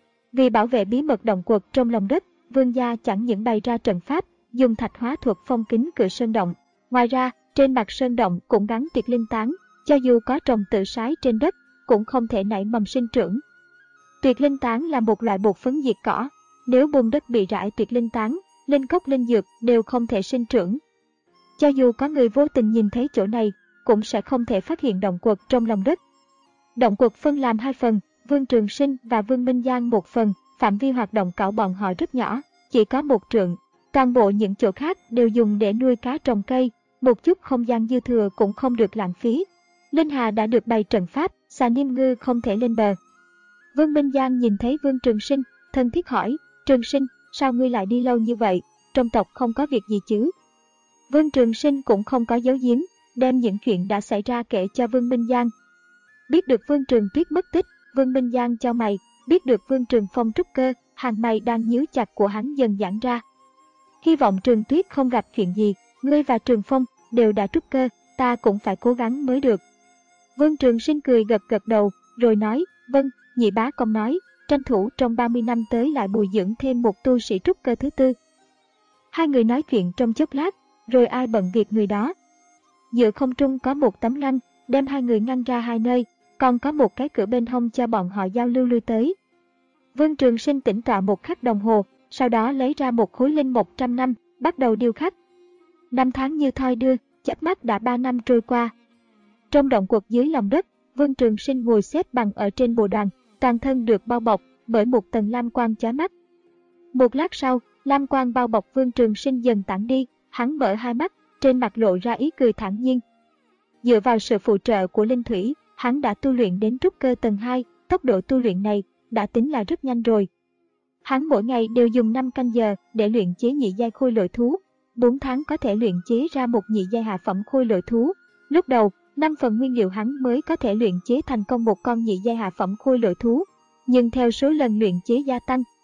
Vì bảo vệ bí mật động quật trong lòng đất, Vương gia chẳng những bày ra trận pháp, dùng thạch hóa thuật phong kín cửa sơn động. Ngoài ra, trên mặt sơn động cũng gắn tuyệt linh tán, cho dù có trồng tự sái trên đất, cũng không thể nảy mầm sinh trưởng. Tuyệt linh tán là một loại bột phấn diệt cỏ, nếu bùn đất bị rải tuyệt linh tán, linh cốc linh dược đều không thể sinh trưởng. Cho dù có người vô tình nhìn thấy chỗ này, cũng sẽ không thể phát hiện động quật trong lòng đất. Động quật phân làm hai phần, Vương Trường Sinh và Vương Minh Giang một phần, phạm vi hoạt động của bọn họ rất nhỏ, chỉ có một trượng. Toàn bộ những chỗ khác đều dùng để nuôi cá trồng cây, một chút không gian dư thừa cũng không được lãng phí. Linh Hà đã được bày trận pháp, xà niêm ngư không thể lên bờ. Vương Minh Giang nhìn thấy Vương Trường Sinh, thân thiết hỏi, Trường Sinh, sao ngươi lại đi lâu như vậy, trong tộc không có việc gì chứ? Vương Trường Sinh cũng không có giấu giếm, đem những chuyện đã xảy ra kể cho Vương Minh Giang. Biết được Vương Trường Tuyết mất tích, Vương Minh Giang chau mày, biết được Vương Trường Phong trúc cơ, hàng mày đang nhíu chặt của hắn dần giãn ra. Hy vọng Trường Tuyết không gặp chuyện gì, ngươi và Trường Phong đều đã trúc cơ, ta cũng phải cố gắng mới được. Vương Trường Sinh cười gật gật đầu, rồi nói, vâng, nhị bá công nói, tranh thủ trong ba mươi năm tới lại bồi dưỡng thêm một tu sĩ trúc cơ thứ tư. Hai người nói chuyện trong chốc lát, rồi ai bận việc người đó. Giữa không trung có một tấm ngăn, đem hai người ngăn ra hai nơi, còn có một cái cửa bên hông cho bọn họ giao lưu lui tới. Vương Trường Sinh tĩnh tọa một khắc đồng hồ, sau đó lấy ra một khối linh một trăm năm, bắt đầu điêu khắc. Năm tháng như thoi đưa, chớp mắt đã ba năm trôi qua. Trong động quật dưới lòng đất, Vương Trường Sinh ngồi xếp bằng ở trên bồ đoàn, toàn thân được bao bọc bởi một tầng lam quang chói mắt. Một lát sau, lam quang bao bọc Vương Trường Sinh dần tản đi, hắn mở hai mắt, trên mặt lộ ra ý cười thản nhiên. Dựa vào sự phụ trợ của linh thủy, hắn đã tu luyện đến trúc cơ tầng hai, tốc độ tu luyện này đã tính là rất nhanh rồi. Hắn mỗi ngày đều dùng năm canh giờ để luyện chế nhị giai khôi lỗi thú, bốn tháng có thể luyện chế ra một nhị giai hạ phẩm khôi lỗi thú. Lúc đầu, năm phần nguyên liệu hắn mới có thể luyện chế thành công một con nhị giai hạ phẩm khôi lỗi thú, nhưng theo số lần luyện chế gia tăng,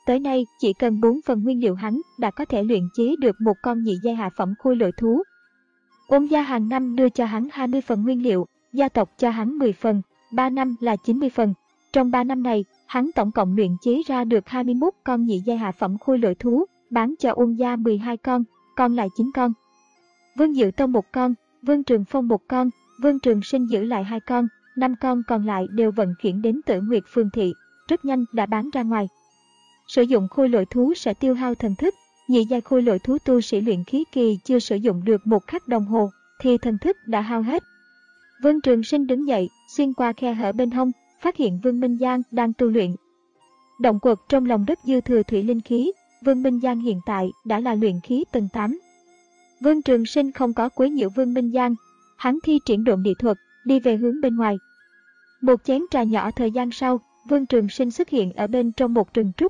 Tới nay, chỉ cần bốn phần nguyên liệu hắn đã có thể luyện chế được một con nhị giai hạ phẩm khôi lỗi thú. Ôn gia hàng năm đưa cho hắn hai mươi phần nguyên liệu, gia tộc cho hắn mười phần, ba năm là chín mươi phần. Trong ba năm này, hắn tổng cộng luyện chế ra được hai mươi mốt con nhị giai hạ phẩm khôi lỗi thú, bán cho Ôn gia mười hai con, còn lại chín con. Vương Dự Tông một con, Vương Trường Phong một con, Vương Trường Sinh giữ lại hai con, năm con còn lại đều vận chuyển đến Tử Nguyệt Phường thị, rất nhanh đã bán ra ngoài. Sử dụng khôi lỗi thú sẽ tiêu hao thần thức, nhị giai khôi lỗi thú tu sĩ luyện khí kỳ chưa sử dụng được một khắc đồng hồ thì thần thức đã hao hết. Vương Trường Sinh đứng dậy, xuyên qua khe hở bên hông, phát hiện Vương Minh Giang đang tu luyện. Động quật trong lòng đất dư thừa thủy linh khí, Vương Minh Giang hiện tại đã là luyện khí tầng tám. Vương Trường Sinh không có quấy nhiễu Vương Minh Giang, hắn thi triển độn địa thuật, đi về hướng bên ngoài. Một chén trà nhỏ thời gian sau, Vương Trường Sinh xuất hiện ở bên trong một rừng trúc.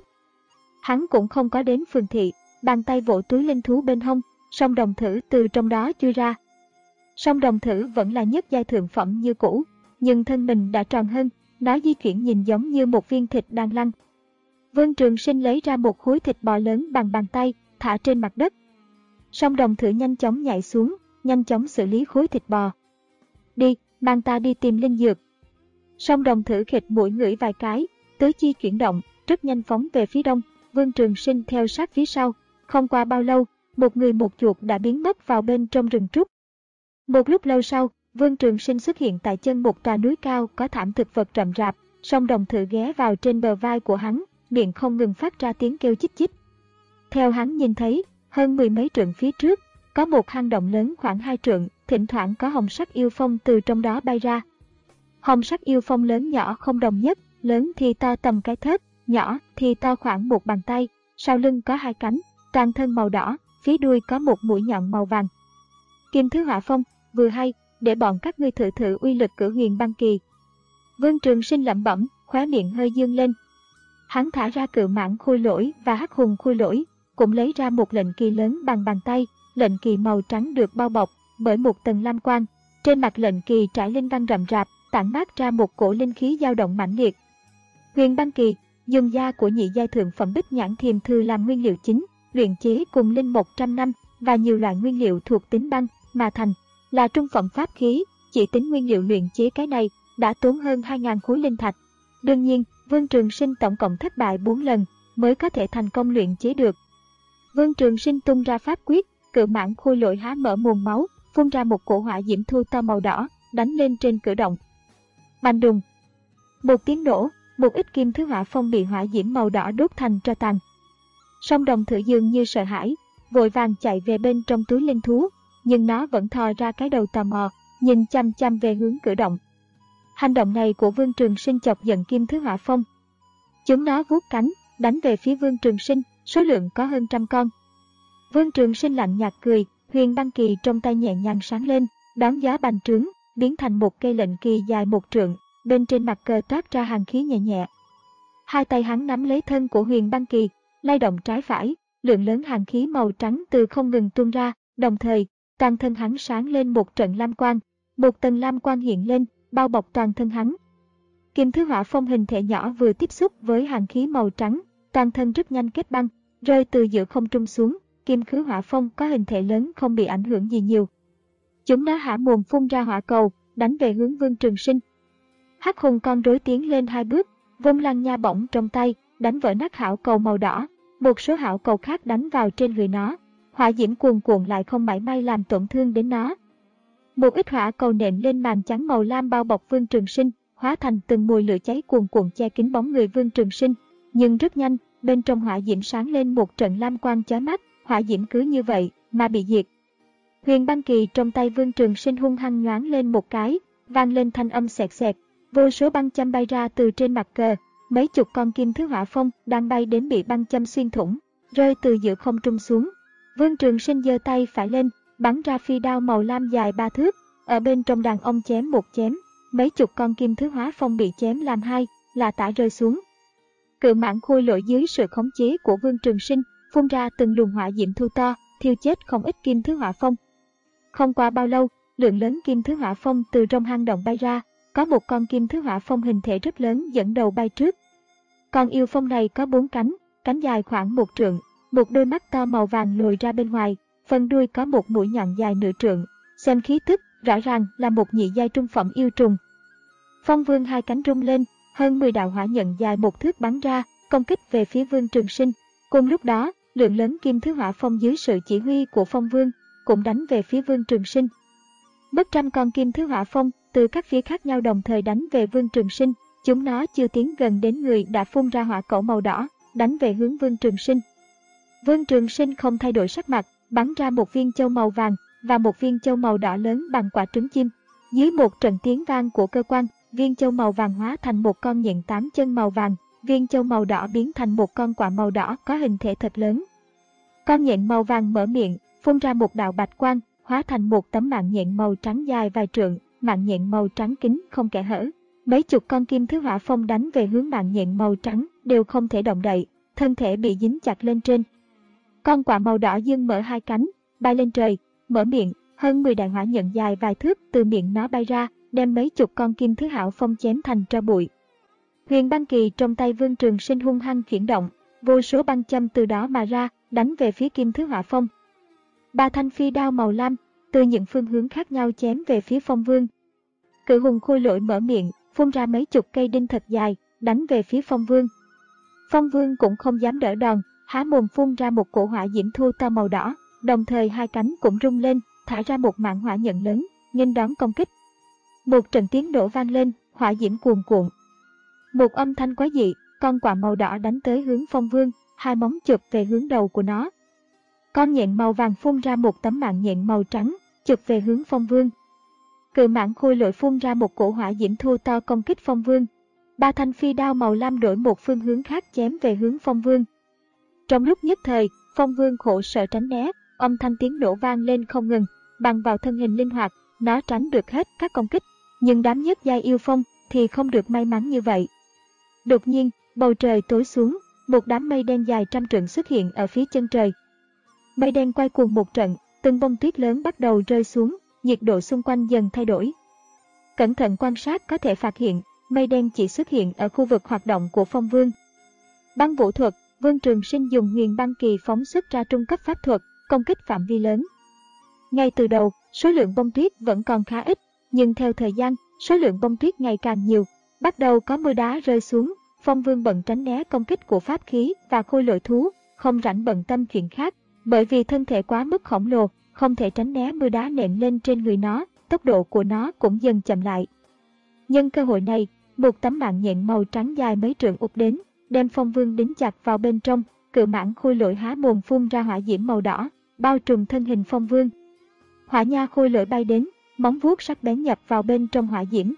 Hắn cũng không có đến phường thị, bàn tay vỗ túi linh thú bên hông, song đồng thử từ trong đó chui ra. Song đồng thử vẫn là nhất giai thượng phẩm như cũ, nhưng thân mình đã tròn hơn, nó di chuyển nhìn giống như một viên thịt đang lăn. Vương Trường Sinh lấy ra một khối thịt bò lớn bằng bàn tay, thả trên mặt đất. Song đồng thử nhanh chóng nhảy xuống, nhanh chóng xử lý khối thịt bò. Đi, mang ta đi tìm linh dược. Song đồng thử khịt mũi ngửi vài cái, tứ chi chuyển động, rất nhanh phóng về phía đông. Vương Trường Sinh theo sát phía sau. Không qua bao lâu, một người một chuột đã biến mất vào bên trong rừng trúc. Một lúc lâu sau, Vương Trường Sinh xuất hiện tại chân một tòa núi cao có thảm thực vật rậm rạp. Song đồng thử ghé vào trên bờ vai của hắn, miệng không ngừng phát ra tiếng kêu chích chích. Theo hắn nhìn thấy, hơn mười mấy trượng phía trước, có một hang động lớn khoảng hai trượng, thỉnh thoảng có hồng sắc yêu phong từ trong đó bay ra. Hồng sắc yêu phong lớn nhỏ không đồng nhất, lớn thì to tầm cái thớt, nhỏ thì to khoảng một bàn tay, sau lưng có hai cánh, toàn thân màu đỏ, phía đuôi có một mũi nhọn màu vàng. Kim Thứ Hỏa Phong, vừa hay, để bọn các ngươi thử thử uy lực của Huyền Băng Kỳ. Vương Trường Sinh lẩm bẩm, khóe miệng hơi dương lên. Hắn thả ra Cự Mãng khôi lỗi và Hắc Hùng khôi lỗi, cũng lấy ra một lệnh kỳ lớn bằng bàn tay. Lệnh kỳ màu trắng được bao bọc bởi một tầng lam quang, trên mặt lệnh kỳ trải linh văn rậm rạp, tản mát ra một cổ linh khí dao động mãnh liệt. Huyền Băng Kỳ dùng da của nhị giai thượng phẩm Bích Nhãn Thiềm Thư làm nguyên liệu chính, luyện chế cùng linh một trăm năm và nhiều loại nguyên liệu thuộc tính băng mà thành, là trung phẩm pháp khí. Chỉ tính nguyên liệu luyện chế cái này đã tốn hơn hai nghìn khối linh thạch. Đương nhiên, Vương Trường Sinh tổng cộng thất bại bốn lần mới có thể thành công luyện chế được. Vương Trường Sinh tung ra pháp quyết, Cự Mãng khôi lỗi há mở mồm máu, phun ra một cổ hỏa diễm thu to màu đỏ, đánh lên trên cửa động. Bành đùng, một tiếng nổ, một ít Kim Thứ Hỏa Phong bị hỏa diễm màu đỏ đốt thành tro tàn. Song đồng thử dường như sợ hãi, vội vàng chạy về bên trong túi linh thú, nhưng nó vẫn thò ra cái đầu tò mò, nhìn chăm chăm về hướng cửa động. Hành động này của Vương Trường Sinh chọc giận Kim Thứ Hỏa Phong. Chúng nó vuốt cánh, đánh về phía Vương Trường Sinh, số lượng có hơn trăm con. Vương Trường Sinh lạnh nhạt cười, Huyền Băng Kỳ trong tay nhẹ nhàng sáng lên, đón gió bành trướng, biến thành một cây lệnh kỳ dài một trượng, bên trên mặt cờ toát ra hàn khí nhẹ nhẹ. Hai tay hắn nắm lấy thân của Huyền Băng Kỳ, lay động trái phải, lượng lớn hàn khí màu trắng từ không ngừng tuôn ra, đồng thời, toàn thân hắn sáng lên một trận lam quang, một tầng lam quang hiện lên, bao bọc toàn thân hắn. Kim Thứ Hỏa Phong hình thể nhỏ vừa tiếp xúc với hàn khí màu trắng, toàn thân rất nhanh kết băng, rơi từ giữa không trung xuống. Kim Thứ Hỏa Phong có hình thể lớn không bị ảnh hưởng gì nhiều. Chúng nó há mồm phun ra hỏa cầu, đánh về hướng Vương Trường Sinh. Hắc Hùng con rối tiến lên hai bước, vung lăng nha bổng trong tay, đánh vỡ nát hảo cầu màu đỏ. Một số hảo cầu khác đánh vào trên người nó, hỏa diễm cuồn cuộn lại không mảy may làm tổn thương đến nó. Một ít hỏa cầu nện lên màn trắng màu lam bao bọc Vương Trường Sinh, hóa thành từng mùi lửa cháy cuồn cuộn che kín bóng người Vương Trường Sinh. Nhưng rất nhanh, bên trong hỏa diễm sáng lên một trận lam quang chói mắt, hỏa diễm cứ như vậy mà bị diệt. Huyền Băng Kỳ trong tay Vương Trường Sinh hung hăng nhoáng lên một cái, vang lên thanh âm xẹt xẹt, vô số băng châm bay ra từ trên mặt cờ, mấy chục con Kim Thứ Hỏa Phong đang bay đến bị băng châm xuyên thủng, rơi từ giữa không trung xuống. Vương Trường Sinh giơ tay phải lên, bắn ra phi đao màu lam dài ba thước, ở bên trong đàn ông chém một chém, mấy chục con Kim Thứ Hỏa Phong bị chém làm hai, là tả rơi xuống. Cự Mãng khôi lỗi dưới sự khống chế của Vương Trường Sinh, phun ra từng luồng hỏa diễm thu to, thiêu chết không ít Kim Thứ Hỏa Phong. Không qua bao lâu, lượng lớn Kim Thứ Hỏa Phong từ trong hang động bay ra, có một con Kim Thứ Hỏa Phong hình thể rất lớn dẫn đầu bay trước. Con yêu phong này có bốn cánh, cánh dài khoảng một trượng, một đôi mắt to màu vàng lồi ra bên ngoài, phần đuôi có một mũi nhọn dài nửa trượng, xem khí tức, rõ ràng là một nhị giai trung phẩm yêu trùng. Phong Vương hai cánh rung lên, hơn mười đạo hỏa nhận dài một thước bắn ra, công kích về phía Vương Trường Sinh. Cùng lúc đó, lượng lớn kim thứ hỏa phong dưới sự chỉ huy của Phong Vương cũng đánh về phía Vương Trường Sinh. Mất trăm con kim thứ hỏa phong từ các phía khác nhau đồng thời đánh về Vương Trường Sinh, chúng nó chưa tiến gần đến người đã phun ra hỏa cẩu màu đỏ, đánh về hướng Vương Trường Sinh. Vương Trường Sinh không thay đổi sắc mặt, bắn ra một viên châu màu vàng và một viên châu màu đỏ lớn bằng quả trứng chim. Dưới một trận tiếng vang của cơ quan, viên châu màu vàng hóa thành một con nhện tám chân màu vàng, viên châu màu đỏ biến thành một con quạ màu đỏ có hình thể thật lớn. Con nhện màu vàng mở miệng, phun ra một đạo bạch quang, hóa thành một tấm mạng nhện màu trắng dài vài trượng, mạng nhện màu trắng kín không kẽ hở. Mấy chục con kim thứ hỏa phong đánh về hướng mạng nhện màu trắng đều không thể động đậy, thân thể bị dính chặt lên trên. Con quạ màu đỏ dương mở hai cánh, bay lên trời, mở miệng, hơn mười đại hỏa nhận dài vài thước từ miệng nó bay ra, đem mấy chục con kim thứ hỏa phong chém thành tro bụi. Huyền băng kỳ trong tay Vương Trường Sinh hung hăng chuyển động, vô số băng châm từ đó mà ra, đánh về phía kim thứ hỏa phong. Ba thanh phi đao màu lam từ những phương hướng khác nhau chém về phía Phong Vương. Cự hùng khôi lỗi mở miệng, phun ra mấy chục cây đinh thật dài, đánh về phía Phong Vương. Phong Vương cũng không dám đỡ đòn, há mồm phun ra một cổ hỏa diễm thô to màu đỏ, đồng thời hai cánh cũng rung lên, thả ra một mạng hỏa nhận lớn, nghênh đón công kích. Một trận tiếng nổ vang lên, hỏa diễm cuồn cuộn. Một âm thanh quái dị, con quạ màu đỏ đánh tới hướng Phong Vương, hai móng chụp về hướng đầu của nó. Con nhện màu vàng phun ra một tấm mạng nhện màu trắng, chụp về hướng Phong Vương. Cự mãng khôi lỗi phun ra một cổ hỏa diễm thô to công kích Phong Vương. Ba thanh phi đao màu lam đổi một phương hướng khác chém về hướng Phong Vương. Trong lúc nhất thời, Phong Vương khổ sở tránh né, âm thanh tiếng nổ vang lên không ngừng, bằng vào thân hình linh hoạt, nó tránh được hết các công kích, nhưng đám nhất giai yêu phong thì không được may mắn như vậy. Đột nhiên, bầu trời tối xuống, một đám mây đen dài trăm trượng xuất hiện ở phía chân trời. Mây đen quay cuồng một trận, từng bông tuyết lớn bắt đầu rơi xuống, nhiệt độ xung quanh dần thay đổi. Cẩn thận quan sát có thể phát hiện, mây đen chỉ xuất hiện ở khu vực hoạt động của Phong Vương. Băng vũ thuật, Vương Trường Sinh dùng huyền băng kỳ phóng xuất ra trung cấp pháp thuật, công kích phạm vi lớn. Ngay từ đầu, số lượng bông tuyết vẫn còn khá ít, nhưng theo thời gian, số lượng bông tuyết ngày càng nhiều. Bắt đầu có mưa đá rơi xuống, Phong Vương bận tránh né công kích của pháp khí và khôi lỗi thú, không rảnh bận tâm chuyện khác, bởi vì thân thể quá mức khổng lồ, không thể tránh né mưa đá nện lên trên người nó, tốc độ của nó cũng dần chậm lại. Nhân cơ hội này, một tấm mạng nhện màu trắng dài mấy trượng ụp đến, đem Phong Vương đính chặt vào bên trong, cự mãng khôi lỗi há mồm phun ra hỏa diễm màu đỏ, bao trùm thân hình Phong Vương. Hỏa nha khôi lỗi bay đến, móng vuốt sắc bén nhập vào bên trong hỏa diễm.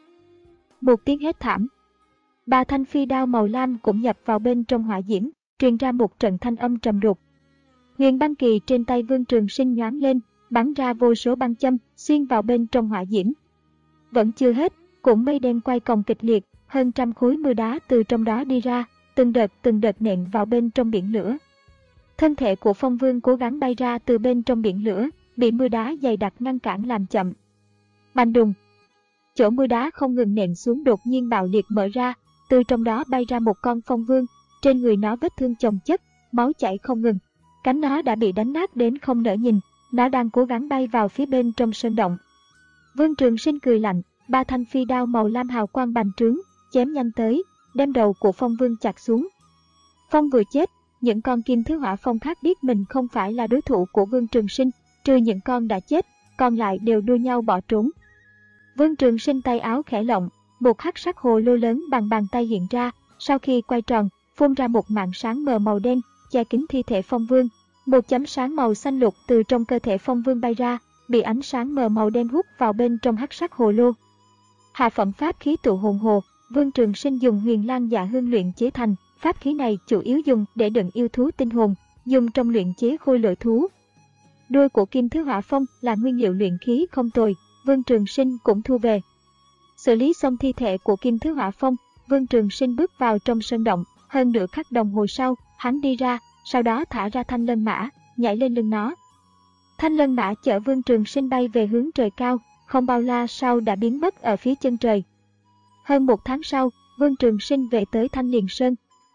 Một tiếng hét thảm. Ba thanh phi đao màu lam cũng nhập vào bên trong hỏa diễm, truyền ra một trận thanh âm trầm đục. Huyền băng kỳ trên tay Vương Trường Sinh nhoáng lên, bắn ra vô số băng châm, xuyên vào bên trong hỏa diễm. Vẫn chưa hết, cũng mây đen quay còng kịch liệt, hơn trăm khối mưa đá từ trong đó đi ra, từng đợt từng đợt nện vào bên trong biển lửa. Thân thể của Phong Vương cố gắng bay ra từ bên trong biển lửa, bị mưa đá dày đặc ngăn cản làm chậm. Bành đùng. Chỗ mưa đá không ngừng nện xuống đột nhiên bạo liệt mở ra, từ trong đó bay ra một con Phong Vương, trên người nó vết thương chồng chất, máu chảy không ngừng. Cánh nó đã bị đánh nát đến không nỡ nhìn, nó đang cố gắng bay vào phía bên trong sơn động. Vương Trường Sinh cười lạnh, ba thanh phi đao màu lam hào quang bành trướng, chém nhanh tới, đem đầu của Phong Vương chặt xuống. Phong vừa chết, những con kim thứ hỏa phong khác biết mình không phải là đối thủ của Vương Trường Sinh, trừ những con đã chết, còn lại đều đua nhau bỏ trốn. Vương Trường Sinh tay áo khẽ lộng, một hắc sắc hồ lô lớn bằng bàn tay hiện ra, sau khi quay tròn, phun ra một màn sáng mờ màu đen, che kín thi thể Phong Vương. Một chấm sáng màu xanh lục từ trong cơ thể Phong Vương bay ra, bị ánh sáng mờ màu đen hút vào bên trong hắc sắc hồ lô. Hạ phẩm pháp khí tụ hồn hồ, Vương Trường Sinh dùng huyền lan dạ hương luyện chế thành, pháp khí này chủ yếu dùng để đựng yêu thú tinh hồn, dùng trong luyện chế khôi lỗi thú. Đuôi của kim thứ hỏa phong là nguyên liệu luyện khí không tồi, Vương Trường Sinh cũng thu về. Xử lý xong thi thể của kim thứ hỏa phong, Vương Trường Sinh bước vào trong sơn động, hơn nửa khắc đồng hồ sau, hắn đi ra, sau đó thả ra thanh lân mã, nhảy lên lưng nó. Thanh lân mã chở Vương Trường Sinh bay về hướng trời cao, không bao la sau đã biến mất ở phía chân trời. Hơn một tháng sau, Vương Trường Sinh về tới Thanh Liền Sơn.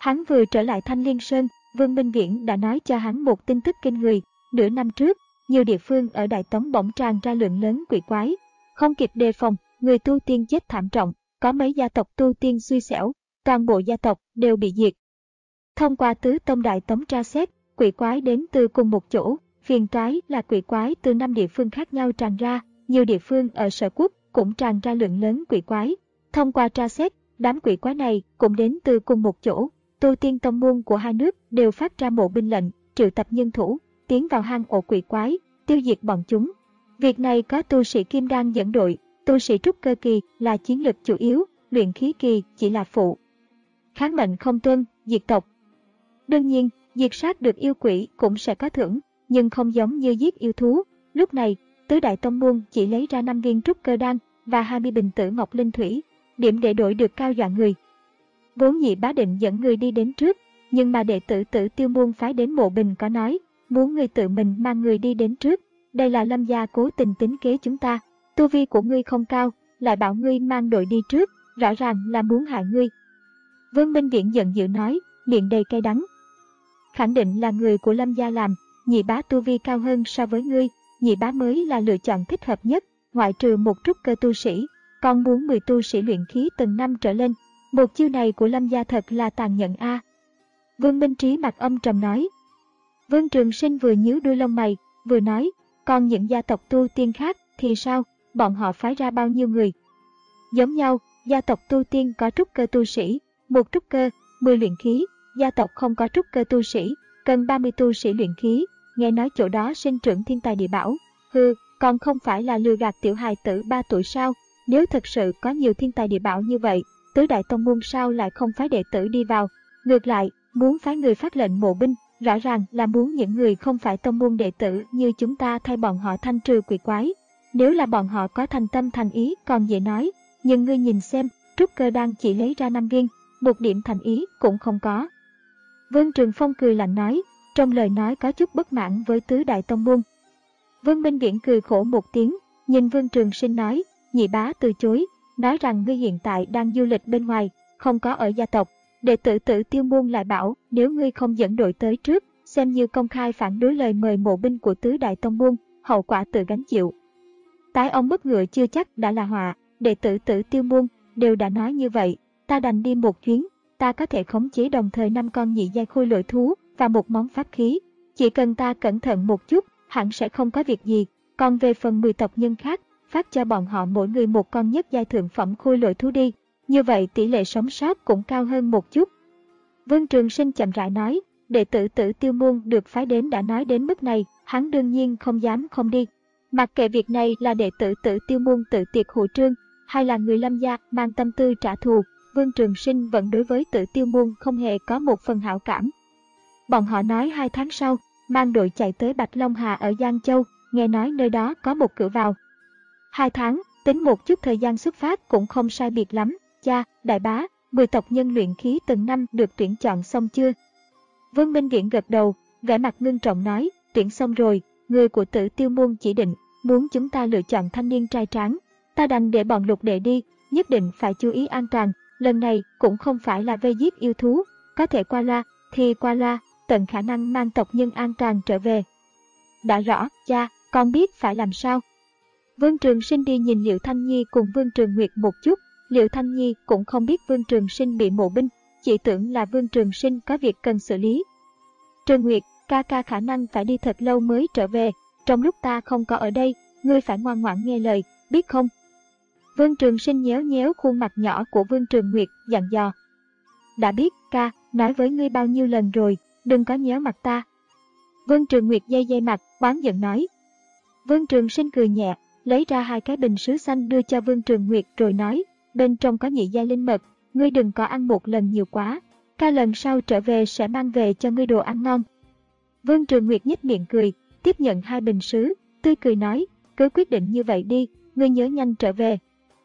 Hắn vừa trở lại Thanh Liên Sơn, Vương Minh Viễn đã nói cho hắn một tin tức kinh người. Nửa năm trước, nhiều địa phương ở Đại Tống bỗng tràn ra lượng lớn quỷ quái. Không kịp đề phòng, người tu tiên chết thảm trọng, có mấy gia tộc tu tiên xui xẻo, toàn bộ gia tộc đều bị diệt. Thông qua tứ tông Đại Tống tra xét, quỷ quái đến từ cùng một chỗ, phiền toái là quỷ quái từ năm địa phương khác nhau tràn ra, nhiều địa phương ở Sở Quốc cũng tràn ra lượng lớn quỷ quái. Thông qua tra xét, đám quỷ quái này cũng đến từ cùng một chỗ. Tu tiên tông môn của hai nước đều phát ra mộ binh lệnh, triệu tập nhân thủ, tiến vào hang ổ quỷ quái, tiêu diệt bọn chúng. Việc này có tu sĩ Kim Đan dẫn đội, tu sĩ trúc cơ kỳ là chiến lực chủ yếu, luyện khí kỳ chỉ là phụ. Kháng mệnh không tuân, diệt tộc. Đương nhiên, diệt sát được yêu quỷ cũng sẽ có thưởng, nhưng không giống như giết yêu thú. Lúc này, tứ đại tông môn chỉ lấy ra năm viên trúc cơ đan và hai mươi bình tử ngọc linh thủy, điểm để đổi được cao dọa người. Vốn Nhị Bá định dẫn người đi đến trước, nhưng mà đệ tử Tử Tiêu môn phái đến Mộ Bình có nói, muốn ngươi tự mình mang người đi đến trước. Đây là Lâm gia cố tình tính kế chúng ta, tu vi của ngươi không cao, lại bảo ngươi mang đội đi trước, rõ ràng là muốn hại ngươi. Vương Minh Viễn giận dữ nói, miệng đầy cay đắng. Khẳng định là người của Lâm gia làm, Nhị Bá tu vi cao hơn so với ngươi, Nhị Bá mới là lựa chọn thích hợp nhất, ngoại trừ một trúc cơ tu sĩ, còn muốn mười tu sĩ luyện khí tầng năm trở lên. Một chiêu này của Lâm gia thật là tàn nhẫn a. À. Vương Minh Trí mặt âm trầm nói. Vương Trường Sinh vừa nhíu đuôi lông mày, vừa nói, còn những gia tộc tu tiên khác thì sao, bọn họ phái ra bao nhiêu người? Giống nhau, gia tộc tu tiên có trúc cơ tu sĩ, một trúc cơ, mười luyện khí, gia tộc không có trúc cơ tu sĩ, cần ba mươi tu sĩ luyện khí, nghe nói chỗ đó sinh trưởng thiên tài địa bảo. Hừ, còn không phải là lừa gạt tiểu hài tử ba tuổi sao? Nếu thật sự có nhiều thiên tài địa bảo như vậy, tứ đại tông môn sao lại không phái đệ tử đi vào? Ngược lại, muốn phái người phát lệnh mộ binh, rõ ràng là muốn những người không phải tông môn đệ tử như chúng ta thay bọn họ thanh trừ quỷ quái. Nếu là bọn họ có thành tâm thành ý còn dễ nói, nhưng ngươi nhìn xem, trúc cơ đan chỉ lấy ra năm viên, một điểm thành ý cũng không có. Vương Trường Phong cười lạnh nói, trong lời nói có chút bất mãn với tứ đại tông môn. Vương Minh Viễn cười khổ một tiếng, nhìn Vương Trường Sinh nói, Nhị Bá từ chối, nói rằng ngươi hiện tại đang du lịch bên ngoài, không có ở gia tộc. Đệ tử Tử Tiêu môn lại bảo, nếu ngươi không dẫn đội tới trước, xem như công khai phản đối lời mời mộ binh của tứ đại tông môn, hậu quả tự gánh chịu. Tái ông mất ngựa chưa chắc đã là họa, đệ tử Tử Tiêu môn đều đã nói như vậy, ta đành đi một chuyến, ta có thể khống chế đồng thời năm con nhị giai khôi lỗi thú và một món pháp khí, chỉ cần ta cẩn thận một chút, hẳn sẽ không có việc gì. Còn về phần mười tộc nhân khác, phát cho bọn họ mỗi người một con nhất giai thượng phẩm khôi lỗi thú đi, như vậy tỷ lệ sống sót cũng cao hơn một chút. Vương Trường Sinh chậm rãi nói, đệ tử Tử Tiêu môn được phái đến đã nói đến mức này, hắn đương nhiên không dám không đi. Mặc kệ việc này là đệ tử Tử Tiêu môn tự tiệc hụ trương, hay là người Lâm gia mang tâm tư trả thù, Vương Trường Sinh vẫn đối với Tử Tiêu môn không hề có một phần hảo cảm. Bọn họ nói hai tháng sau, mang đội chạy tới Bạch Long Hà ở Giang Châu, nghe nói nơi đó có một cửa vào. Hai tháng, tính một chút thời gian xuất phát cũng không sai biệt lắm. Cha, đại bá, mười tộc nhân luyện khí tầng năm được tuyển chọn xong chưa? Vương Minh Viễn gật đầu, vẻ mặt ngưng trọng nói, tuyển xong rồi, người của Tử Tiêu môn chỉ định, muốn chúng ta lựa chọn thanh niên trai tráng. Ta đành để bọn lục đệ đi, nhất định phải chú ý an toàn, lần này cũng không phải là vây giết yêu thú, có thể qua loa, thì qua loa, tận khả năng mang tộc nhân an toàn trở về. Đã rõ, cha, con biết phải làm sao. Vương Trường Sinh đi nhìn Liệu Thanh Nhi cùng Vương Trường Nguyệt một chút, Liệu Thanh Nhi cũng không biết Vương Trường Sinh bị mộ binh, chỉ tưởng là Vương Trường Sinh có việc cần xử lý. Trường Nguyệt, ca ca khả năng phải đi thật lâu mới trở về, trong lúc ta không có ở đây, ngươi phải ngoan ngoãn nghe lời, biết không? Vương Trường Sinh nhéo nhéo khuôn mặt nhỏ của Vương Trường Nguyệt, dặn dò. Đã biết, ca, nói với ngươi bao nhiêu lần rồi, đừng có nhéo mặt ta. Vương Trường Nguyệt dây dây mặt, oán giận nói. Vương Trường Sinh cười nhẹ, lấy ra hai cái bình sứ xanh đưa cho Vương Trường Nguyệt rồi nói, bên trong có nhị giai linh mật, ngươi đừng có ăn một lần nhiều quá, ca lần sau trở về sẽ mang về cho ngươi đồ ăn ngon. Vương Trường Nguyệt nhếch miệng cười, tiếp nhận hai bình sứ, tươi cười nói, cứ quyết định như vậy đi, ngươi nhớ nhanh trở về.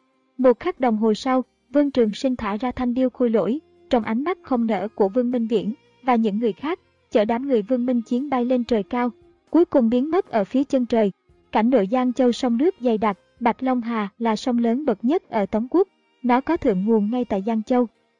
Một khắc đồng hồ sau, Vương Trường Sinh thả ra thanh điêu khôi lỗi, trong ánh mắt không nở của Vương Minh Viễn và những người khác, chở đám người Vương Minh Chiến bay lên trời cao, cuối cùng biến mất ở phía chân trời. Cảnh nội Giang Châu sông nước dày đặc, Bạch Long Hà là sông lớn bậc nhất ở Tống Quốc, nó có thượng nguồn ngay tại Giang Châu.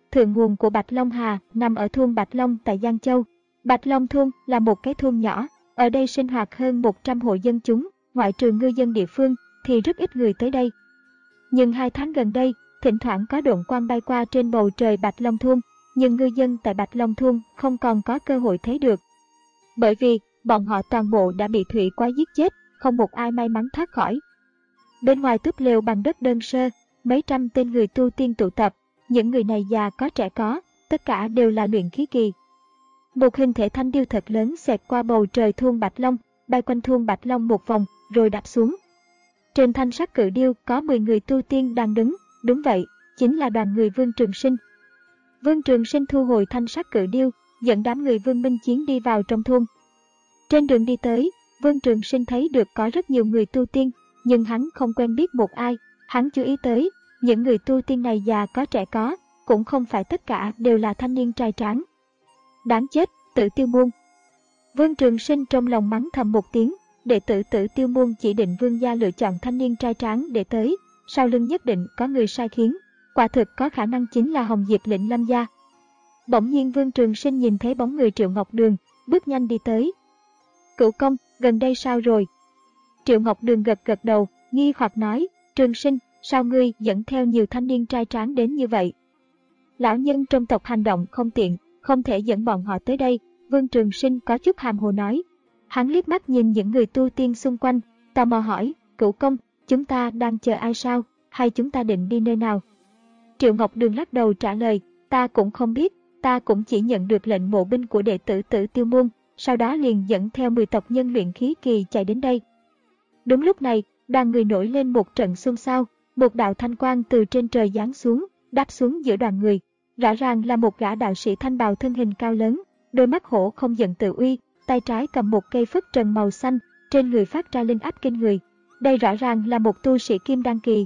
thượng nguồn của Bạch Long Hà nằm ở thôn Bạch Long tại Giang Châu. Bạch Long thôn là một cái thôn nhỏ, ở đây sinh hoạt hơn một trăm hộ dân chúng, ngoại trừ ngư dân địa phương thì rất ít người tới đây. Nhưng hai tháng gần đây, thỉnh thoảng có độn quang bay qua trên bầu trời Bạch Long thôn, nhưng ngư dân tại Bạch Long thôn không còn có cơ hội thấy được. Bởi vì bọn họ toàn bộ đã bị thủy quái giết chết, không một ai may mắn thoát khỏi. Bên ngoài túp lều bằng đất đơn sơ, mấy trăm tên người tu tiên tụ tập, những người này già có trẻ có, tất cả đều là luyện khí kỳ. Một hình thể thanh điêu thật lớn xẹt qua bầu trời thôn Bạch Long, bay quanh thôn Bạch Long một vòng, rồi đáp xuống. Trên thanh sắc cự điêu có mười người tu tiên đang đứng, đúng vậy, chính là đoàn người Vương Trường Sinh. Vương Trường Sinh thu hồi thanh sắc cự điêu, dẫn đám người Vương Minh Chiến đi vào trong thôn. Trên đường đi tới, Vương Trường Sinh thấy được có rất nhiều người tu tiên, nhưng hắn không quen biết một ai. Hắn chú ý tới, những người tu tiên này già có trẻ có, cũng không phải tất cả đều là thanh niên trai tráng. Đáng chết, Tử Tiêu Môn. Vương Trường Sinh trong lòng mắng thầm một tiếng, đệ tử Tử Tiêu Môn chỉ định vương gia lựa chọn thanh niên trai tráng để tới, sau lưng nhất định có người sai khiến, quả thực có khả năng chính là Hồng Diệp lĩnh Lâm gia. Bỗng nhiên Vương Trường Sinh nhìn thấy bóng người Triệu Ngọc Đường, bước nhanh đi tới. Cửu công, gần đây sao rồi? Triệu Ngọc Đường gật gật đầu, nghi hoặc nói, Trường Sinh, sao ngươi dẫn theo nhiều thanh niên trai tráng đến như vậy? Lão nhân trong tộc hành động không tiện, không thể dẫn bọn họ tới đây, Vương Trường Sinh có chút hàm hồ nói. Hắn liếc mắt nhìn những người tu tiên xung quanh, tò mò hỏi, Cửu công, chúng ta đang chờ ai sao, hay chúng ta định đi nơi nào? Triệu Ngọc Đường lắc đầu trả lời, ta cũng không biết, ta cũng chỉ nhận được lệnh mộ binh của đệ tử Tử Tiêu Môn, sau đó liền dẫn theo mười tộc nhân luyện khí kỳ chạy đến đây. Đúng lúc này, đoàn người nổi lên một trận xôn xao, một đạo thanh quang từ trên trời giáng xuống, đáp xuống giữa đoàn người. Rõ ràng là một gã đạo sĩ thanh bào thân hình cao lớn, đôi mắt hổ không giận tự uy, tay trái cầm một cây phất trần màu xanh, trên người phát ra linh áp kinh người. Đây rõ ràng là một tu sĩ kim đan kỳ.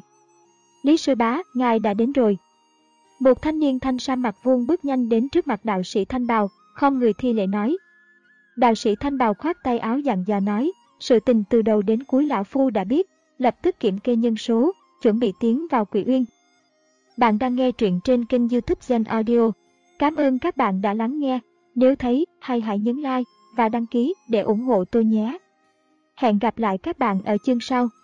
Lý sư bá, ngài đã đến rồi. Một thanh niên thanh sa mặt vuông bước nhanh đến trước mặt đạo sĩ thanh bào, không người thi lễ nói. Đạo sĩ thanh bào khoát tay áo dặn dò nói, sự tình từ đầu đến cuối lão phu đã biết, lập tức kiểm kê nhân số, chuẩn bị tiến vào Quỷ Uyên. Bạn đang nghe truyện trên kênh YouTube Gen Audio. Cảm ơn các bạn đã lắng nghe. Nếu thấy hay hãy nhấn like và đăng ký để ủng hộ tôi nhé. Hẹn gặp lại các bạn ở chương sau.